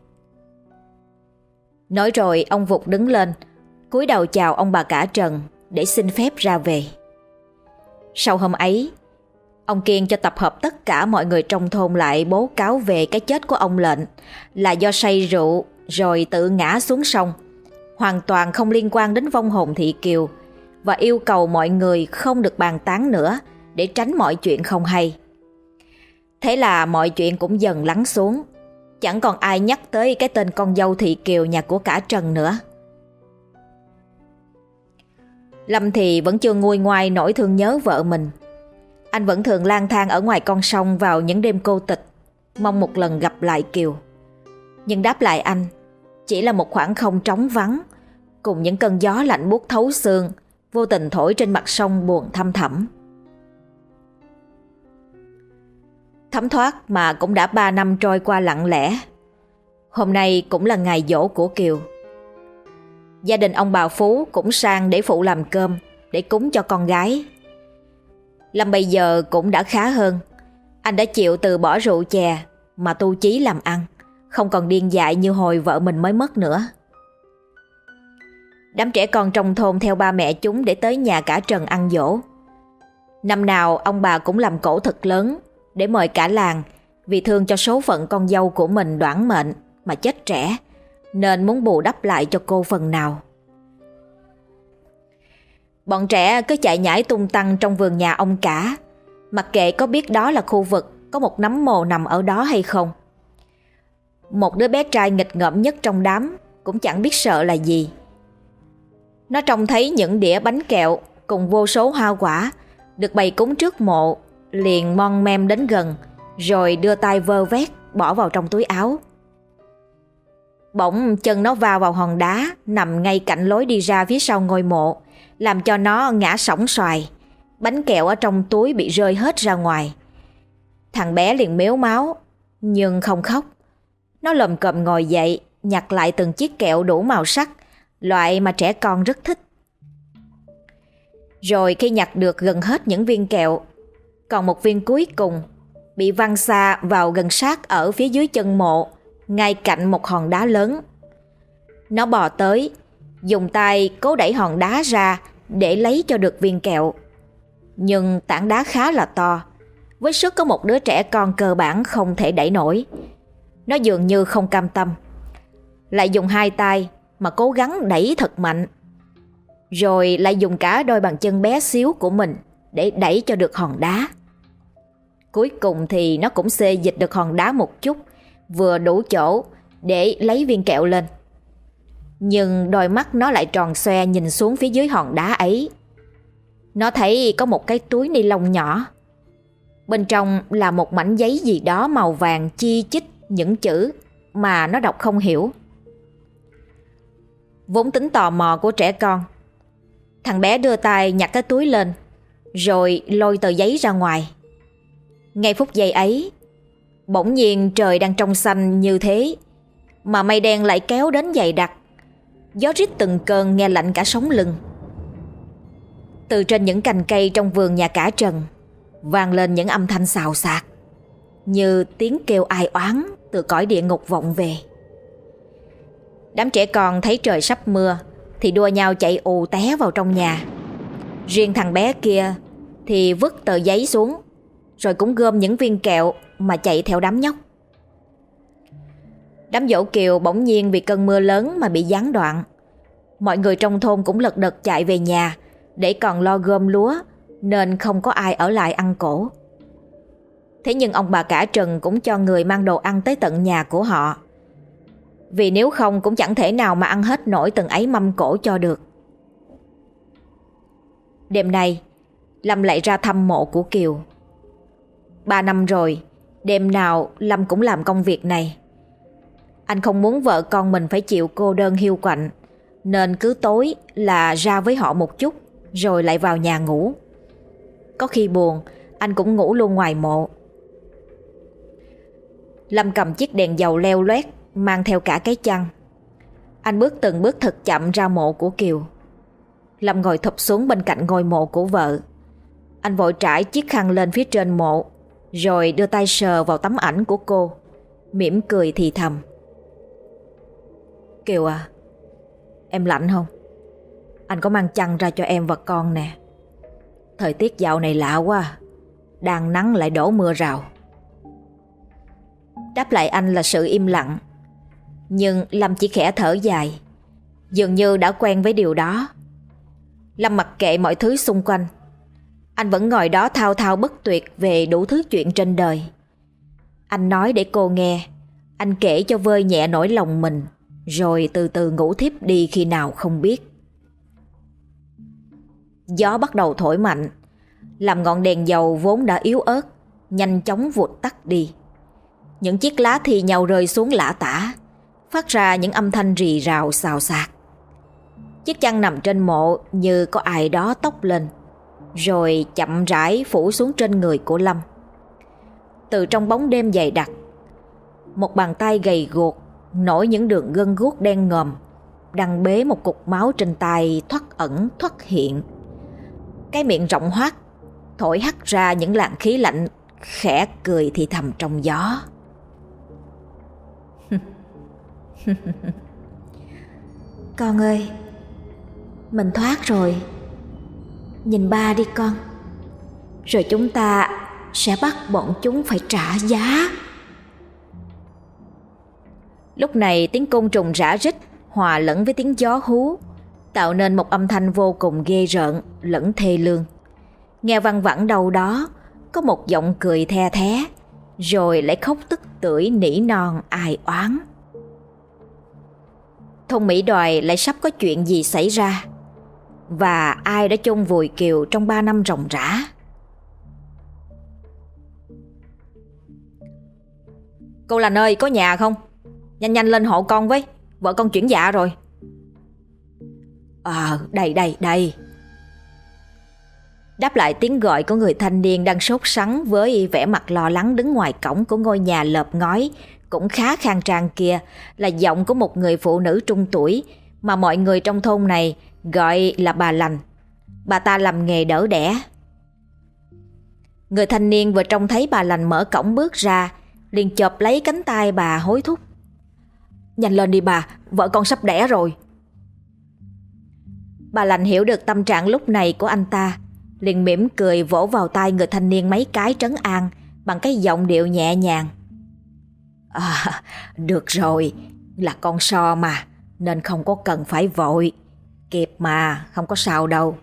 Nói rồi ông vụt đứng lên, cúi đầu chào ông bà cả Trần để xin phép ra về. Sau hôm ấy, ông Kiên cho tập hợp tất cả mọi người trong thôn lại bố cáo về cái chết của ông Lệnh là do say rượu rồi tự ngã xuống sông, hoàn toàn không liên quan đến vong hồn thị Kiều, và yêu cầu mọi người không được bàn tán nữa để tránh mọi chuyện không hay. Thế là mọi chuyện cũng dần lắng xuống, chẳng còn ai nhắc tới cái tên con dâu thị Kiều nhà của cả Trần nữa. Lâm thì vẫn chưa nguôi ngoai nỗi thương nhớ vợ mình. Anh vẫn thường lang thang ở ngoài con sông vào những đêm cô tịch, mong một lần gặp lại Kiều. Nhưng đáp lại anh chỉ là một khoảng không trống vắng, cùng những cơn gió lạnh buốt thấu xương vô tình thổi trên mặt sông buồn thăm thẳm. Thấm thoát mà cũng đã 3 năm trôi qua lặng lẽ. Hôm nay cũng là ngày giỗ của Kiều. Gia đình ông bà Phú cũng sang để phụ làm cơm để cúng cho con gái. Lâm bây giờ cũng đã khá hơn. Anh đã chịu từ bỏ rượu chè mà tu chí làm ăn, không còn điên dại như hồi vợ mình mới mất nữa. Đám trẻ con trong thôn theo ba mẹ chúng để tới nhà cả Trần ăn giỗ. Năm nào ông bà cũng làm cỗ thật lớn để mời cả làng, vì thương cho số phận con dâu của mình đoản mệnh mà chết trẻ, nên muốn bù đắp lại cho cô phần nào. Bọn trẻ cứ chạy nhảy tung tăng trong vườn nhà ông cả, mặc kệ có biết đó là khu vực có một nấm mồ nằm ở đó hay không. Một đứa bé trai nghịch ngợm nhất trong đám cũng chẳng biết sợ là gì. Nó trông thấy những đĩa bánh kẹo cùng vô số hoa quả được bày cúng trước mộ, liền mon mem đến gần, rồi đưa tay vơ vét bỏ vào trong túi áo. Bỗng chân nó vào hòn đá nằm ngay cạnh lối đi ra phía sau ngôi mộ, làm cho nó ngã sóng xoài. Bánh kẹo ở trong túi bị rơi hết ra ngoài. Thằng bé liền mếu máo nhưng không khóc. Nó lồm cồm ngồi dậy, nhặt lại từng chiếc kẹo đủ màu sắc, loại mà trẻ con rất thích. Rồi khi nhặt được gần hết những viên kẹo, còn một viên cuối cùng bị văng xa vào gần sát ở phía dưới chân mộ, ngay cạnh một hòn đá lớn. Nó bò tới, dùng tay cố đẩy hòn đá ra để lấy cho được viên kẹo. Nhưng tảng đá khá là to, với sức có một đứa trẻ con cơ bản không thể đẩy nổi. Nó dường như không cam tâm, lại dùng hai tay mà cố gắng đẩy thật mạnh, rồi lại dùng cả đôi bàn chân bé xíu của mình để đẩy cho được hòn đá. Cuối cùng thì nó cũng xê dịch được hòn đá một chút, vừa đủ chỗ để lấy viên kẹo lên. Nhưng đôi mắt nó lại tròn xoe nhìn xuống phía dưới hòn đá ấy. Nó thấy có một cái túi ni lông nhỏ. Bên trong là một mảnh giấy gì đó màu vàng chi chít những chữ mà nó đọc không hiểu. Vốn tính tò mò của trẻ con, thằng bé đưa tay nhặt cái túi lên, rồi lôi tờ giấy ra ngoài. Ngay phút giây ấy, bỗng nhiên trời đang trong xanh như thế mà mây đen lại kéo đến dày đặc. Gió rít từng cơn nghe lạnh cả sống lưng. Từ trên những cành cây trong vườn nhà cả Trần vang lên những âm thanh xào xạc, như tiếng kêu ai oán từ cõi địa ngục vọng về. Đám trẻ con thấy trời sắp mưa thì đua nhau chạy ù té vào trong nhà. Riêng thằng bé kia thì vứt tờ giấy xuống, rồi cũng gom những viên kẹo mà chạy theo đám nhóc. Đám dỗ kiều bỗng nhiên vì cơn mưa lớn mà bị gián đoạn. Mọi người trong thôn cũng lật đật chạy về nhà để còn lo gom lúa, nên không có ai ở lại ăn cỗ. Thế nhưng ông bà cả Trần cũng cho người mang đồ ăn tới tận nhà của họ, vì nếu không cũng chẳng thể nào mà ăn hết nổi từng ấy mâm cỗ cho được. Đêm nay Lâm lại ra thăm mộ của Kiều. 3 năm rồi, đêm nào Lâm cũng làm công việc này. Anh không muốn vợ con mình phải chịu cô đơn hiu quạnh, nên cứ tối là ra với họ một chút rồi lại vào nhà ngủ. Có khi buồn, anh cũng ngủ luôn ngoài mộ. Lâm cầm chiếc đèn dầu leo loét, mang theo cả cái chăn. Anh bước từng bước thật chậm ra mộ của Kiều. Lâm ngồi thụp xuống bên cạnh ngôi mộ của vợ. Anh vội trải chiếc khăn lên phía trên mộ, rồi đưa tay sờ vào tấm ảnh của cô, mỉm cười thì thầm: "Kiều à, em lạnh không? Anh có mang chăn ra cho em và con nè. Thời tiết dạo này lạ quá, đang nắng lại đổ mưa rào." Đáp lại anh là sự im lặng. Nhưng Lâm chỉ khẽ thở dài, dường như đã quen với điều đó. Lâm mặc kệ mọi thứ xung quanh. Anh vẫn ngồi đó thao thao bất tuyệt về đủ thứ chuyện trên đời. Anh nói để cô nghe, anh kể cho vơi nhẹ nỗi lòng mình, rồi từ từ ngủ thiếp đi khi nào không biết. Gió bắt đầu thổi mạnh, làm ngọn đèn dầu vốn đã yếu ớt nhanh chóng vụt tắt đi. Những chiếc lá thì nhau rơi xuống lả tả, phát ra những âm thanh rì rào xào xạc. Chiếc chăn nằm trên mộ như có ai đó tóc lên, rồi chậm rãi phủ xuống trên người của Lâm. Từ trong bóng đêm dày đặc, một bàn tay gầy guộc nổi những đường gân guốc đen ngòm, đang bế một cục máu trên tay thoắt ẩn thoắt hiện. Cái miệng rộng hoác thổi hắt ra những làn khí lạnh, khẽ cười thì thầm trong gió. Con ơi, mình thoát rồi. Nhìn ba đi con. Rồi chúng ta sẽ bắt bọn chúng phải trả giá. Lúc này tiếng côn trùng rã rít hòa lẫn với tiếng gió hú, tạo nên một âm thanh vô cùng ghê rợn lẫn thê lương. Nghe văng vẳng đâu đó có một giọng cười the thé, rồi lại khóc tức tưởi nỉ non ai oán. Thôn Mỹ Đoài lại sắp có chuyện gì xảy ra, và ai đã chôn vùi Kiều trong 3 năm ròng rã. "Cô Lành ơi, có nhà không? Nhanh nhanh lên hộ con với, vợ con chuyển dạ rồi." Đây. Đáp lại tiếng gọi của người thanh niên đang sốt sắng với vẻ mặt lo lắng đứng ngoài cổng của ngôi nhà lợp ngói cũng khá khang trang kia là giọng của một người phụ nữ trung tuổi mà mọi người trong thôn này gọi là bà Lành. Bà ta làm nghề đỡ đẻ. Người thanh niên vừa trông thấy bà Lành mở cổng bước ra, liền chộp lấy cánh tay bà hối thúc: "Nhanh lên đi bà, vợ con sắp đẻ rồi." Bà Lành hiểu được tâm trạng lúc này của anh ta, liền mỉm cười vỗ vào tay người thanh niên mấy cái trấn an bằng cái giọng điệu nhẹ nhàng: "Được rồi, là con so mà, nên không có cần phải vội. Kịp mà, không có sao đâu."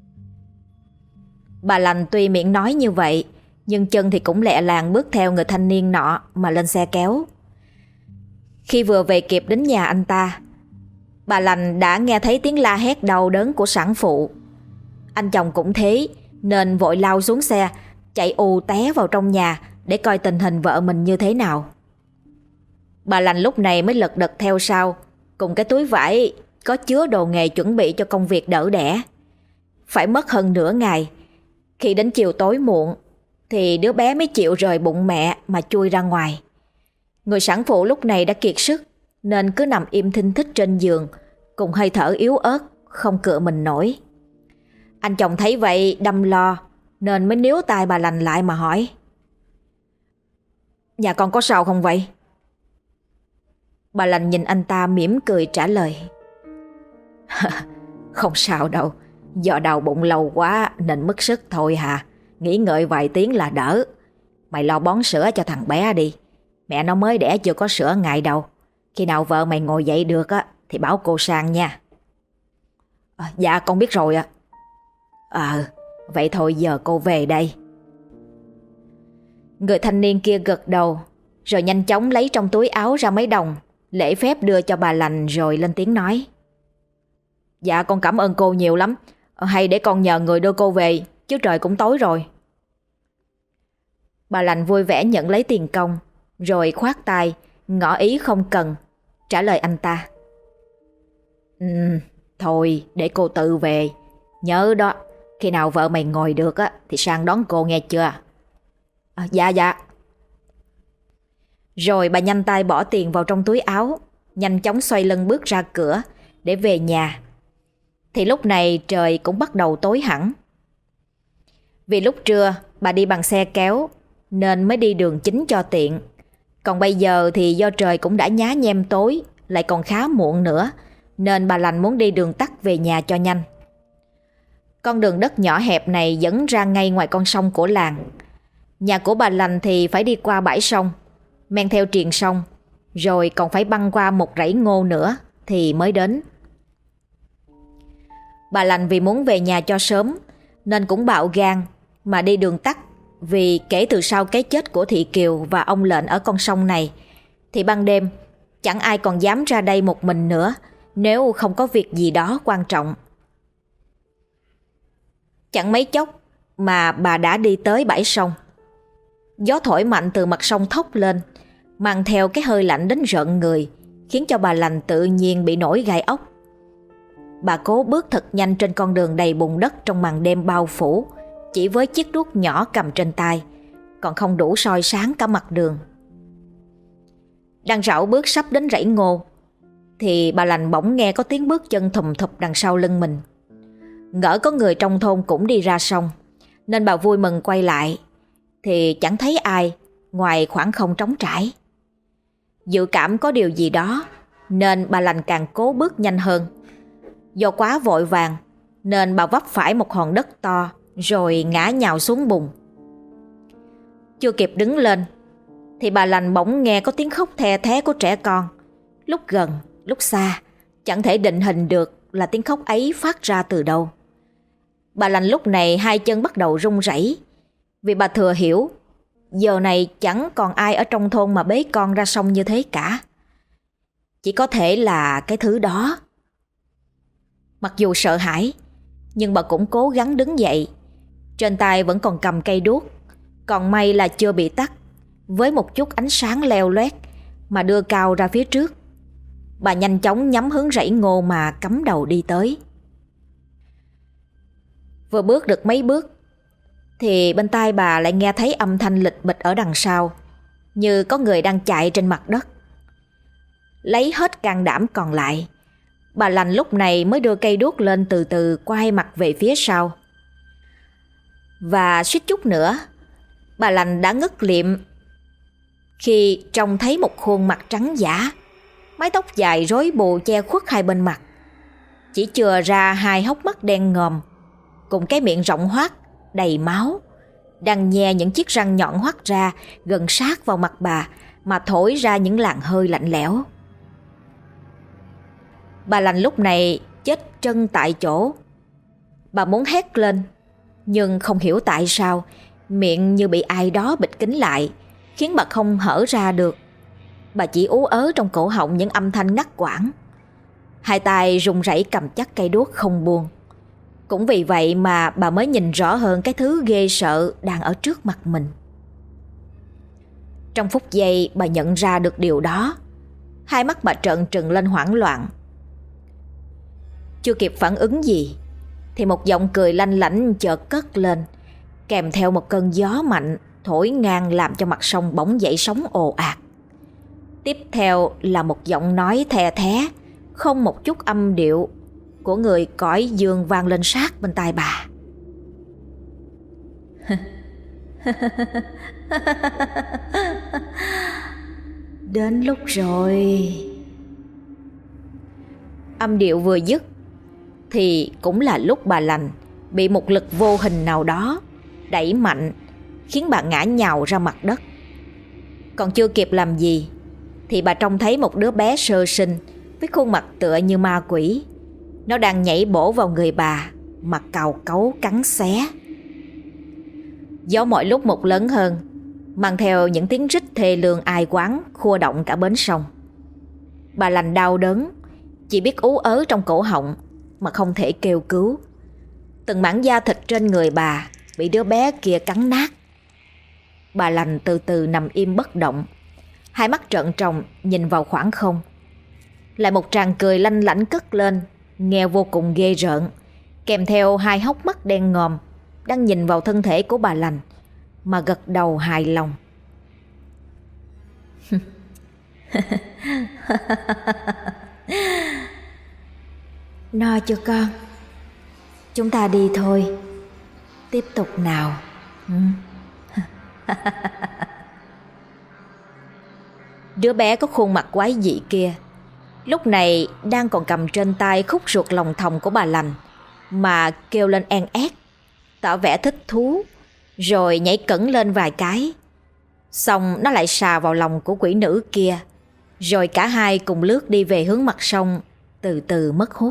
Bà Lành tuy miệng nói như vậy, nhưng chân thì cũng lẹ làng bước theo người thanh niên nọ mà lên xe kéo. Khi vừa về kịp đến nhà anh ta, bà Lành đã nghe thấy tiếng la hét đau đớn của sản phụ. Anh chồng cũng thế, nên vội lao xuống xe, chạy ù té vào trong nhà để coi tình hình vợ mình như thế nào. Bà Lành lúc này mới lật đật theo sau, cùng cái túi vải có chứa đồ nghề chuẩn bị cho công việc đỡ đẻ. Phải mất hơn nửa ngày, Khi đến chiều tối muộn thì đứa bé mới chịu rời bụng mẹ mà chui ra ngoài. Người sản phụ lúc này đã kiệt sức nên cứ nằm im thinh thích trên giường, cùng hơi thở yếu ớt, không cựa mình nổi. Anh chồng thấy vậy đâm lo nên mới níu tai bà lành lại mà hỏi: "Nhà con có sao không vậy?" Bà lành nhìn anh ta mỉm cười trả lời: "Không sao đâu, do đau bụng lâu quá nên mất sức thôi hà. Nghỉ ngơi vài tiếng là đỡ. Mày lo bón sữa cho thằng bé đi. Mẹ nó mới đẻ chưa có sữa ngày đâu. Khi nào vợ mày ngồi dậy được á thì báo cô sang nha." Dạ con biết rồi ạ. Vậy thôi giờ cô về đây." Người thanh niên kia gật đầu, rồi nhanh chóng lấy trong túi áo ra mấy đồng, lễ phép đưa cho bà lành rồi lên tiếng nói: "Dạ con cảm ơn cô nhiều lắm. Hay để con nhờ người đưa cô về, chứ trời cũng tối rồi." Bà lành vui vẻ nhận lấy tiền công, rồi khoát tay, ngỏ ý không cần, trả lời anh ta: Thôi để cô tự về. Nhớ đó, khi nào vợ mày ngồi được á thì sang đón cô nghe chưa?" Dạ. Rồi bà nhanh tay bỏ tiền vào trong túi áo, nhanh chóng xoay lưng bước ra cửa để về nhà. Thì lúc này trời cũng bắt đầu tối hẳn. Vì lúc trưa bà đi bằng xe kéo nên mới đi đường chính cho tiện. Còn bây giờ thì do trời cũng đã nhá nhem tối, lại còn khá muộn nữa, nên bà lành muốn đi đường tắt về nhà cho nhanh. Con đường đất nhỏ hẹp này dẫn ra ngay ngoài con sông của làng. Nhà của bà lành thì phải đi qua bãi sông, men theo triền sông, rồi còn phải băng qua một rẫy ngô nữa thì mới đến. Bà lành vì muốn về nhà cho sớm nên cũng bạo gan mà đi đường tắt, vì kể từ sau cái chết của thị Kiều và ông lệnh ở con sông này thì ban đêm chẳng ai còn dám ra đây một mình nữa nếu không có việc gì đó quan trọng. Chẳng mấy chốc mà bà đã đi tới bãi sông. Gió thổi mạnh từ mặt sông thốc lên, mang theo cái hơi lạnh đến rợn người, khiến cho bà lành tự nhiên bị nổi gai ốc. Bà cố bước thật nhanh trên con đường đầy bùn đất trong màn đêm bao phủ, chỉ với chiếc đuốc nhỏ cầm trên tay, còn không đủ soi sáng cả mặt đường. Đang rảo bước sắp đến rẫy ngô thì bà lành bỗng nghe có tiếng bước chân thùm thụp đằng sau lưng mình. Ngỡ có người trong thôn cũng đi ra sông, nên bà vui mừng quay lại thì chẳng thấy ai ngoài khoảng không trống trải. Dự cảm có điều gì đó nên bà lành càng cố bước nhanh hơn. Do quá vội vàng nên bà vấp phải một hòn đất to rồi ngã nhào xuống bùn. Chưa kịp đứng lên thì bà lành bỗng nghe có tiếng khóc the thé của trẻ con, lúc gần lúc xa, chẳng thể định hình được là tiếng khóc ấy phát ra từ đâu. Bà lành lúc này hai chân bắt đầu run rẩy, vì bà thừa hiểu giờ này chẳng còn ai ở trong thôn mà bế con ra sông như thế cả. Chỉ có thể là cái thứ đó. Mặc dù sợ hãi, nhưng bà cũng cố gắng đứng dậy. Trên tay vẫn còn cầm cây đuốc, còn may là chưa bị tắt, với một chút ánh sáng leo loét mà đưa cao ra phía trước. Bà nhanh chóng nhắm hướng rẫy ngô mà cắm đầu đi tới. Vừa bước được mấy bước thì bên tai bà lại nghe thấy âm thanh lịch bịch ở đằng sau, như có người đang chạy trên mặt đất. Lấy hết can đảm còn lại, bà lành lúc này mới đưa cây đuốc lên, từ từ quay mặt về phía sau. Và suýt chút nữa bà lành đã ngất liệm khi trông thấy một khuôn mặt trắng giả, mái tóc dài rối bù che khuất hai bên mặt, chỉ chừa ra hai hốc mắt đen ngòm, cùng cái miệng rộng hoác đầy máu, đang nhe những chiếc răng nhọn hoắt ra gần sát vào mặt bà mà thổi ra những làn hơi lạnh lẽo. Bà lành lúc này chết chân tại chỗ. Bà muốn hét lên, nhưng không hiểu tại sao miệng như bị ai đó bịt kín lại, khiến bà không hở ra được. Bà chỉ ú ớ trong cổ họng những âm thanh ngắt quãng. Hai tay run rẩy cầm chắc cây đuốc không buông. Cũng vì vậy mà bà mới nhìn rõ hơn cái thứ ghê sợ đang ở trước mặt mình. Trong phút giây bà nhận ra được điều đó. Hai mắt bà trợn trừng lên hoảng loạn. Chưa kịp phản ứng gì thì một giọng cười lanh lảnh chợt cất lên, kèm theo một cơn gió mạnh thổi ngang làm cho mặt sông bỗng dậy sóng ồ ạt. Tiếp theo là một giọng nói the thé, không một chút âm điệu, của người cõi dương vang lên sát bên tai bà. Đến lúc rồi. Âm điệu vừa dứt thì cũng là lúc bà lành bị một lực vô hình nào đó đẩy mạnh, khiến bà ngã nhào ra mặt đất. Còn chưa kịp làm gì thì bà trông thấy một đứa bé sơ sinh với khuôn mặt tựa như ma quỷ. Nó đang nhảy bổ vào người bà mà cào cấu cắn xé. Gió mỗi lúc một lớn hơn, mang theo những tiếng rít thê lương ai oán khua động cả bến sông. Bà lành đau đớn, chỉ biết ú ớ trong cổ họng mà không thể kêu cứu. Từng mảng da thịt trên người bà bị đứa bé kia cắn nát. Bà lành từ từ nằm im bất động, hai mắt trợn tròn nhìn vào khoảng không. Lại một tràng cười lanh lảnh cất lên, nghe vô cùng ghê rợn, kèm theo hai hốc mắt đen ngòm đang nhìn vào thân thể của bà lành mà gật đầu hài lòng. No chưa con? Chúng ta đi thôi. Tiếp tục nào. Đứa bé có khuôn mặt quái dị kia lúc này đang còn cầm trên tay khúc ruột lòng thòng của bà lành mà kêu lên en ét, tỏ vẻ thích thú, rồi nhảy cẫng lên vài cái. Xong nó lại sà vào lòng của quỷ nữ kia, rồi cả hai cùng lướt đi về hướng mặt sông, từ từ mất hút.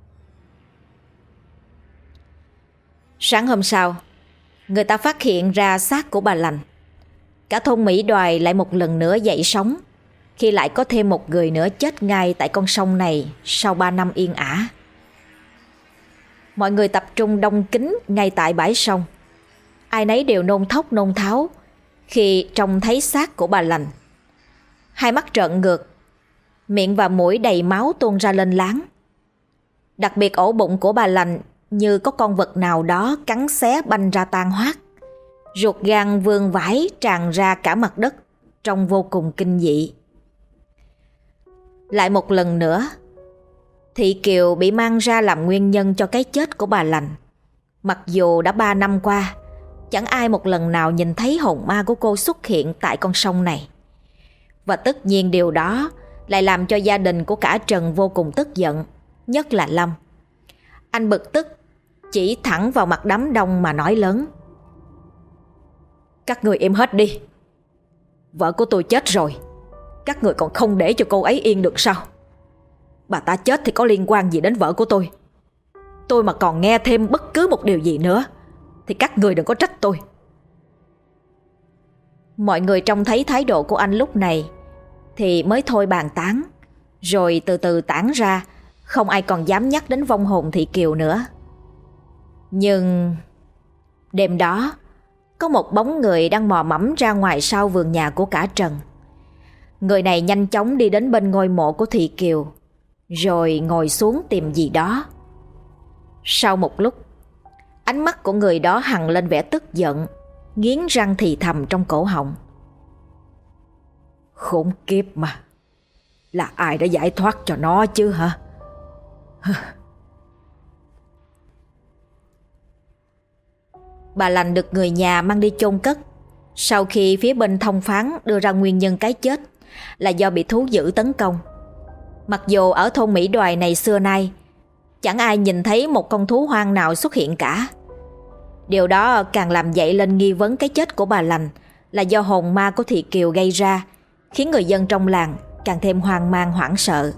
Sáng hôm sau, người ta phát hiện ra xác của bà lành. Cả thôn Mỹ Đoài lại một lần nữa dậy sóng, khi lại có thêm một người nữa chết ngay tại con sông này sau 3 năm yên ả. Mọi người tập trung đông kín ngay tại bãi sông. Ai nấy đều nôn thốc nôn tháo khi trông thấy xác của bà lành. Hai mắt trợn ngược, miệng và mũi đầy máu tuôn ra lên láng. Đặc biệt ổ bụng của bà lành như có con vật nào đó cắn xé banh ra tan hoác. Ruột gan vương vãi tràn ra cả mặt đất, trông vô cùng kinh dị. Lại một lần nữa, Thị Kiều bị mang ra làm nguyên nhân cho cái chết của bà lành. Mặc dù đã 3 năm qua, chẳng ai một lần nào nhìn thấy hồn ma của cô xuất hiện tại con sông này. Và tất nhiên điều đó lại làm cho gia đình của cả Trần vô cùng tức giận, nhất là Lâm. Anh bực tức, chỉ thẳng vào mặt đám đông mà nói lớn: "Các người im hết đi. Vợ của tôi chết rồi, các người còn không để cho cô ấy yên được sao? Bà ta chết thì có liên quan gì đến vợ của tôi? Tôi mà còn nghe thêm bất cứ một điều gì nữa thì các người đừng có trách tôi." Mọi người trông thấy thái độ của anh lúc này thì mới thôi bàn tán, rồi từ từ tản ra, không ai còn dám nhắc đến vong hồn Thị Kiều nữa. Nhưng đêm đó, có một bóng người đang mò mẫm ra ngoài sau vườn nhà của cả Trần. Người này nhanh chóng đi đến bên ngôi mộ của Thị Kiều, rồi ngồi xuống tìm gì đó. Sau một lúc, ánh mắt của người đó hằn lên vẻ tức giận, nghiến răng thì thầm trong cổ họng: "Khốn kiếp mà, là ai đã giải thoát cho nó chứ hả?" Bà lành được người nhà mang đi chôn cất, sau khi phía bên thông phán đưa ra nguyên nhân cái chết là do bị thú dữ tấn công. Mặc dù ở thôn Mỹ Đoài này xưa nay chẳng ai nhìn thấy một con thú hoang nào xuất hiện cả. Điều đó càng làm dậy lên nghi vấn cái chết của bà lành là do hồn ma của Thị Kiều gây ra, khiến người dân trong làng càng thêm hoang mang hoảng sợ.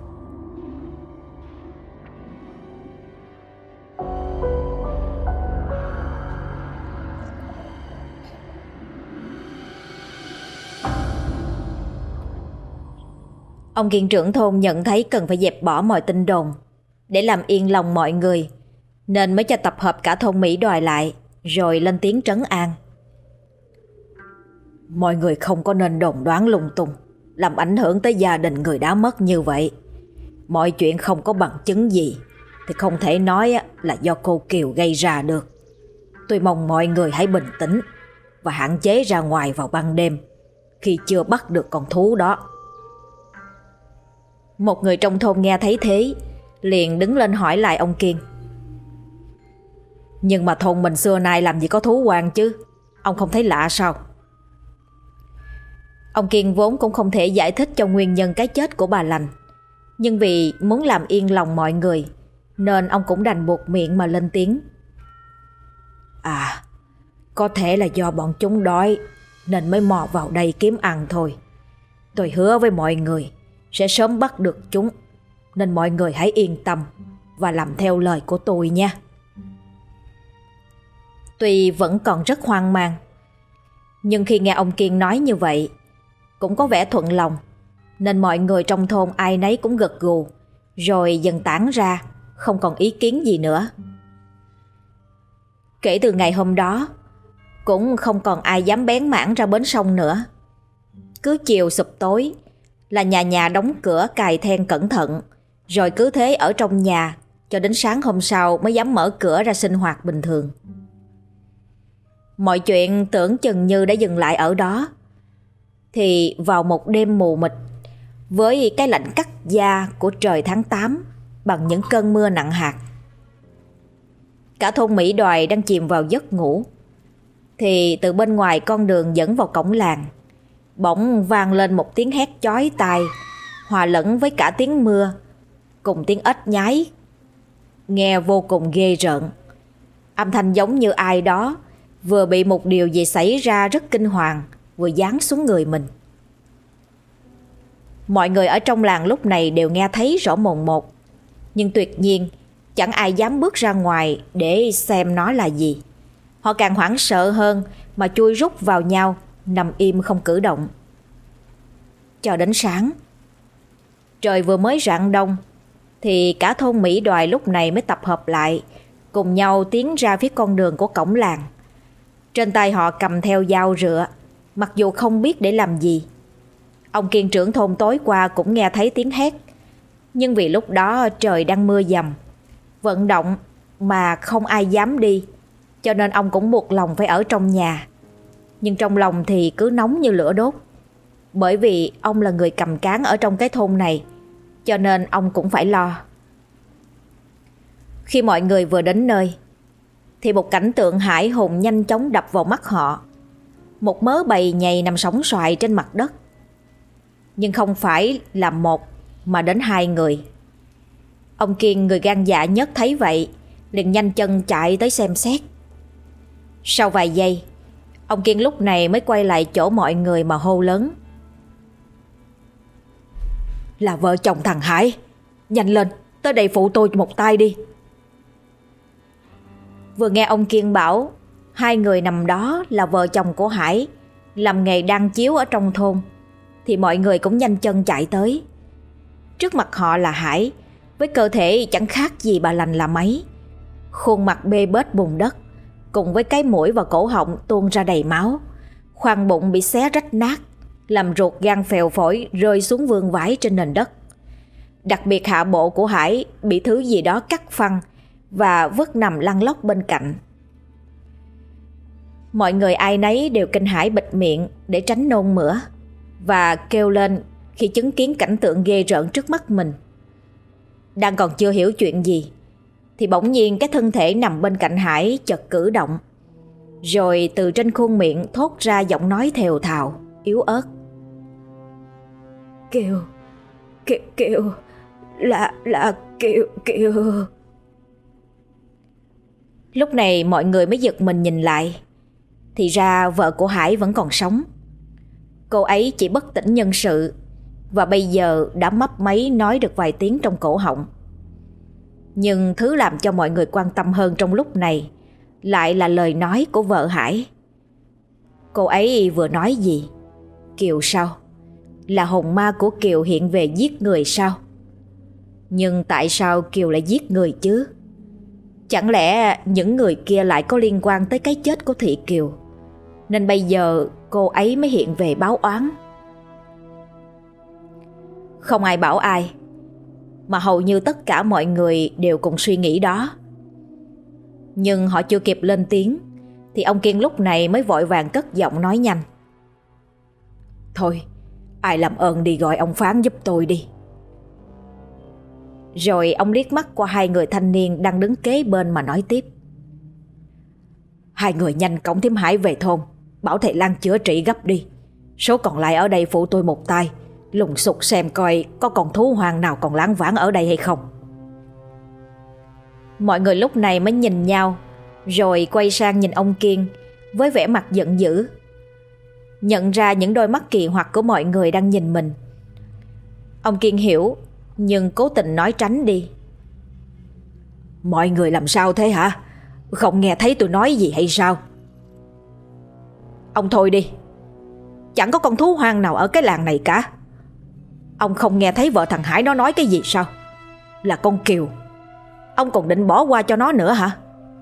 Ông Kiên trưởng thôn nhận thấy cần phải dẹp bỏ mọi tin đồn để làm yên lòng mọi người, nên mới cho tập hợp cả thôn Mỹ Đoài lại, rồi lên tiếng trấn an: "Mọi người không có nên đồn đoán lung tung, làm ảnh hưởng tới gia đình người đã mất như vậy. Mọi chuyện không có bằng chứng gì thì không thể nói là do cô Kiều gây ra được. Tôi mong mọi người hãy bình tĩnh và hạn chế ra ngoài vào ban đêm khi chưa bắt được con thú đó. Một người trong thôn nghe thấy thế liền đứng lên hỏi lại ông Kiên. Nhưng mà thôn mình xưa nay làm gì có thú hoang chứ, ông không thấy lạ sao? Ông Kiên vốn cũng không thể giải thích cho nguyên nhân cái chết của bà Lành, nhưng vì muốn làm yên lòng mọi người nên ông cũng đành buộc miệng mà lên tiếng. Có thể là do bọn chúng đói nên mới mò vào đây kiếm ăn thôi. Tôi hứa với mọi người sẽ sớm bắt được chúng, nên mọi người hãy yên tâm và làm theo lời của tôi nha. Tuy vẫn còn rất hoang mang, nhưng khi nghe ông Kiên nói như vậy cũng có vẻ thuận lòng, nên mọi người trong thôn ai nấy cũng gật gù, rồi dần tản ra, không còn ý kiến gì nữa. Kể từ ngày hôm đó, cũng không còn ai dám bén mảng ra bến sông nữa. Cứ chiều sụp tối là nhà nhà đóng cửa cài then cẩn thận, rồi cứ thế ở trong nhà cho đến sáng hôm sau mới dám mở cửa ra sinh hoạt bình thường. Mọi chuyện tưởng chừng như đã dừng lại ở đó, thì vào một đêm mù mịt, với cái lạnh cắt da của trời tháng 8 bằng những cơn mưa nặng hạt, cả thôn Mỹ Đoài đang chìm vào giấc ngủ, thì từ bên ngoài con đường dẫn vào cổng làng bỗng vang lên một tiếng hét chói tai, hòa lẫn với cả tiếng mưa cùng tiếng ếch nhái, nghe vô cùng ghê rợn. Âm thanh giống như ai đó vừa bị một điều gì xảy ra rất kinh hoàng vừa giáng xuống người mình. Mọi người ở trong làng lúc này đều nghe thấy rõ mồn một, nhưng tuyệt nhiên chẳng ai dám bước ra ngoài để xem nó là gì. Họ càng hoảng sợ hơn mà chui rút vào nhau, nằm im không cử động. Cho đến sáng, trời vừa mới rạng đông, thì cả thôn Mỹ Đoài lúc này mới tập hợp lại, cùng nhau tiến ra phía con đường của cổng làng. Trên tay họ cầm theo dao rựa, mặc dù không biết để làm gì. Ông Kiên trưởng thôn tối qua cũng nghe thấy tiếng hét, nhưng vì lúc đó trời đang mưa dầm, vận động mà không ai dám đi, cho nên ông cũng buộc lòng phải ở trong nhà. Nhưng trong lòng thì cứ nóng như lửa đốt, bởi vì ông là người cầm cán ở trong cái thôn này, cho nên ông cũng phải lo. Khi mọi người vừa đến nơi, thì một cảnh tượng hãi hùng nhanh chóng đập vào mắt họ. Một mớ bầy nhầy nằm sóng xoài trên mặt đất, nhưng không phải là một mà đến hai người. Ông Kiên, người gan dạ nhất, thấy vậy liền nhanh chân chạy tới xem xét. Sau vài giây, ông Kiên lúc này mới quay lại chỗ mọi người mà hô lớn: Là vợ chồng thằng Hải, nhanh lên, tới đây phụ tôi một tay đi. Vừa nghe ông Kiên bảo hai người nằm đó là vợ chồng của Hải, làm nghề đan chiếu ở trong thôn, thì mọi người cũng nhanh chân chạy tới. Trước mặt họ là Hải, với cơ thể chẳng khác gì bà Lành là mấy, khuôn mặt bê bết bùn đất, cùng với cái mũi và cổ họng tuôn ra đầy máu, khoang bụng bị xé rách nát, làm ruột gan phèo phổi rơi xuống vương vãi trên nền đất. Đặc biệt hạ bộ của Hải bị thứ gì đó cắt phăng và vứt nằm lăn lóc bên cạnh. Mọi người ai nấy đều kinh hãi bịt miệng để tránh nôn mửa và kêu lên khi chứng kiến cảnh tượng ghê rợn trước mắt mình. Đang còn chưa hiểu chuyện gì thì bỗng nhiên cái thân thể nằm bên cạnh Hải chợt cử động, rồi từ trên khuôn miệng thốt ra giọng nói thều thào, yếu ớt: Kêu là kêu. Lúc này mọi người mới giật mình nhìn lại, thì ra vợ của Hải vẫn còn sống. Cô ấy chỉ bất tỉnh nhân sự và bây giờ đã mấp máy nói được vài tiếng trong cổ họng. Nhưng thứ làm cho mọi người quan tâm hơn trong lúc này lại là lời nói của vợ Hải. Cô ấy vừa nói gì? Kiều sao? Là hồn ma của Kiều hiện về giết người sao? Nhưng tại sao Kiều lại giết người chứ? Chẳng lẽ những người kia lại có liên quan tới cái chết của Thị Kiều, nên bây giờ cô ấy mới hiện về báo oán? Không ai bảo ai, mà hầu như tất cả mọi người đều cùng suy nghĩ đó. Nhưng họ chưa kịp lên tiếng thì ông Kiên lúc này mới vội vàng cất giọng nói nhanh. Thôi, ai làm ơn đi gọi ông Phán giúp tôi đi. Rồi ông liếc mắt qua hai người thanh niên đang đứng kế bên mà nói tiếp. Hai người nhanh cõng thím Hải về thôn, bảo thầy Lan chữa trị gấp đi. Số còn lại ở đây phụ tôi một tay, lùng sục xem coi có con thú hoang nào còn lảng vảng ở đây hay không. Mọi người lúc này mới nhìn nhau, rồi quay sang nhìn ông Kiên với vẻ mặt giận dữ. Nhận ra những đôi mắt kỳ hoặc của mọi người đang nhìn mình, ông Kiên hiểu nhưng cố tình nói tránh đi. Mọi người làm sao thế hả? Không nghe thấy tôi nói gì hay sao? Ông thôi đi, chẳng có con thú hoang nào ở cái làng này cả. Ông không nghe thấy vợ thằng Hải nó nói cái gì sao? Là con Kiều. Ông còn định bỏ qua cho nó nữa hả?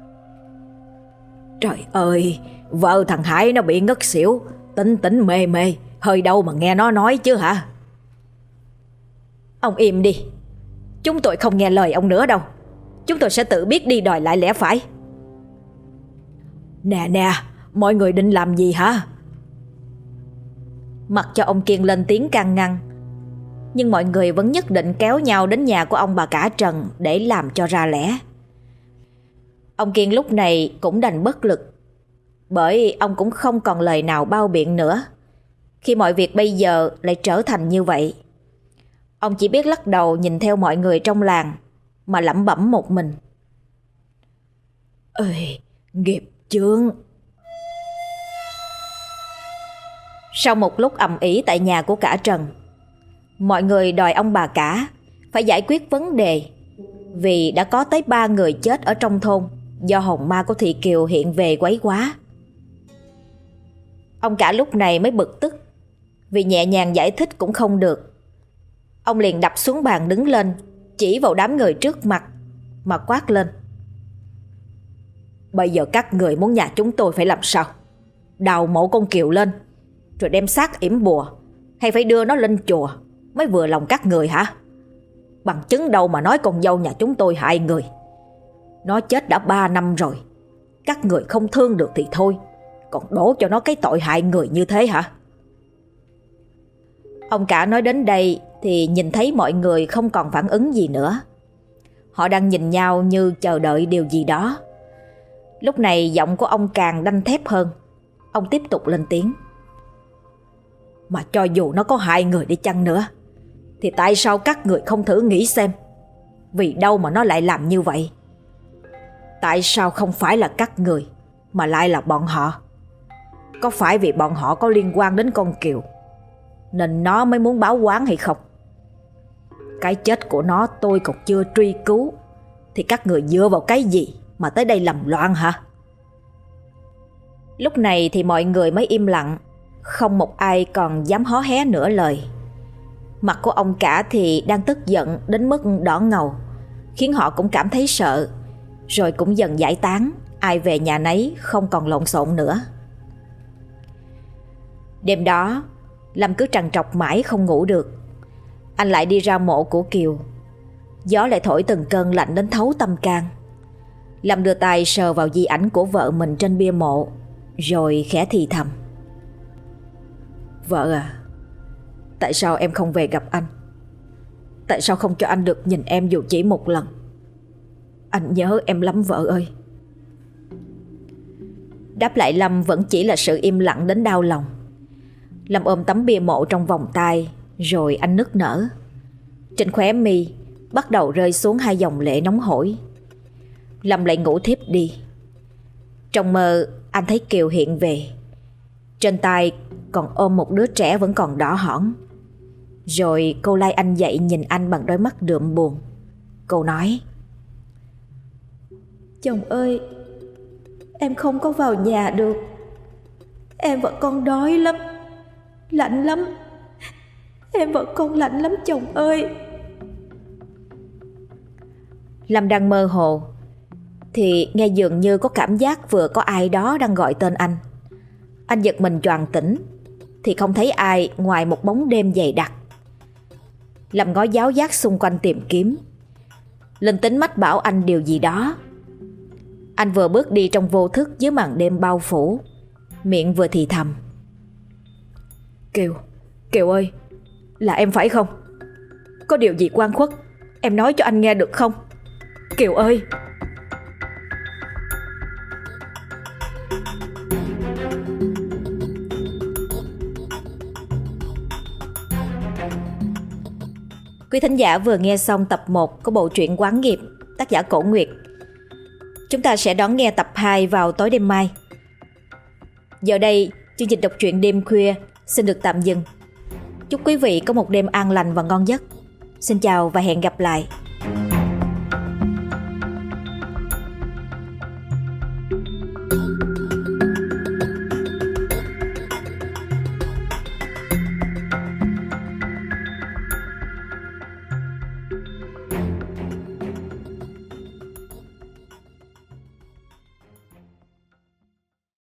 Trời ơi, vợ thằng Hải nó bị ngất xỉu, tỉnh tỉnh mê mê, hơi đâu mà nghe nó nói chứ hả? Ông im đi, chúng tôi không nghe lời ông nữa đâu. Chúng tôi sẽ tự biết đi đòi lại lẽ phải. Nè nè, mọi người định làm gì hả? Mặc cho ông Kiên lên tiếng can ngăn, nhưng mọi người vẫn nhất định kéo nhau đến nhà của ông bà cả Trần để làm cho ra lẽ. Ông Kiên lúc này cũng đành bất lực, bởi ông cũng không còn lời nào bao biện nữa khi mọi việc bây giờ lại trở thành như vậy. Ông chỉ biết lắc đầu nhìn theo mọi người trong làng mà lẩm bẩm một mình. Ơi, nghiệp chướng. Sau một lúc ầm ĩ tại nhà của cả Trần, mọi người đòi ông bà cả phải giải quyết vấn đề, vì đã có tới 3 người chết ở trong thôn do hồn ma của Thị Kiều hiện về quấy quá. Ông cả lúc này mới bực tức, vì nhẹ nhàng giải thích cũng không được. Ông liền đập xuống bàn đứng lên, chỉ vào đám người trước mặt mà quát lên. Bây giờ các người muốn nhà chúng tôi phải làm sao? Đào mộ con Kiều lên rồi đem xác yểm bùa, hay phải đưa nó lên chùa mới vừa lòng các người hả? Bằng chứng đâu mà nói con dâu nhà chúng tôi hại người? Nó chết đã 3 năm rồi, các người không thương được thì thôi, còn đổ cho nó cái tội hại người như thế hả? Ông cả nói đến đây thì nhìn thấy mọi người không còn phản ứng gì nữa. Họ đang nhìn nhau như chờ đợi điều gì đó. Lúc này giọng của ông càng đanh thép hơn. Ông tiếp tục lên tiếng. Mà cho dù nó có hại người đi chăng nữa, thì tại sao các người không thử nghĩ xem, vì đâu mà nó lại làm như vậy? Tại sao không phải là các người mà lại là bọn họ? Có phải vì bọn họ có liên quan đến con Kiều nên nó mới muốn báo oán hay không? Cái chết của nó tôi còn chưa truy cứu, thì các người dựa vào cái gì mà tới đây làm loạn hả? Lúc này thì mọi người mới im lặng, không một ai còn dám hó hé nửa lời. Mặt của ông cả thì đang tức giận đến mức đỏ ngầu, khiến họ cũng cảm thấy sợ, rồi cũng dần giải tán, ai về nhà nấy, không còn lộn xộn nữa. Đêm đó Lâm cứ trằn trọc mãi không ngủ được. Anh lại đi ra mộ của Kiều. Gió lại thổi từng cơn lạnh đến thấu tâm can. Lâm đưa tay sờ vào di ảnh của vợ mình trên bia mộ, rồi khẽ thì thầm. Vợ à, tại sao em không về gặp anh? Tại sao không cho anh được nhìn em dù chỉ một lần? Anh nhớ em lắm vợ ơi. Đáp lại Lâm vẫn chỉ là sự im lặng đến đau lòng. Lâm ôm tấm bia mộ trong vòng tay, rồi anh nức nở. Trên khóe mi bắt đầu rơi xuống 2 dòng lệ nóng hổi. Lâm lại ngủ thiếp đi. Trong mơ anh thấy Kiều hiện về, trên tay còn ôm một đứa trẻ vẫn còn đỏ hỏn. Rồi cô lay anh dậy nhìn anh bằng đôi mắt đượm buồn. Cô nói: Chồng ơi, em không có vào nhà được. Em vẫn còn đói lắm, lạnh lắm. Em vẫn còn lạnh lắm chồng ơi. Lâm đang mơ hồ thì nghe dường như có cảm giác vừa có ai đó đang gọi tên anh. Anh giật mình choàng tỉnh thì không thấy ai ngoài một bóng đêm dày đặc. Lâm ngó giáo giác xung quanh tìm kiếm. Linh tính mách bảo anh điều gì đó. Anh vừa bước đi trong vô thức dưới màn đêm bao phủ, miệng vừa thì thầm: Kiều ơi, là em phải không? Có điều gì oan khuất, em nói cho anh nghe được không? Kiều ơi! Quý thính giả vừa nghe xong tập 1 của bộ truyện Quán Nghiệp, tác giả Cổ Nguyệt. Chúng ta sẽ đón nghe tập 2 vào tối đêm mai. Giờ đây, chương trình đọc truyện đêm khuya xin được tạm dừng. Chúc quý vị có một đêm an lành và ngon giấc. Xin chào và hẹn gặp lại.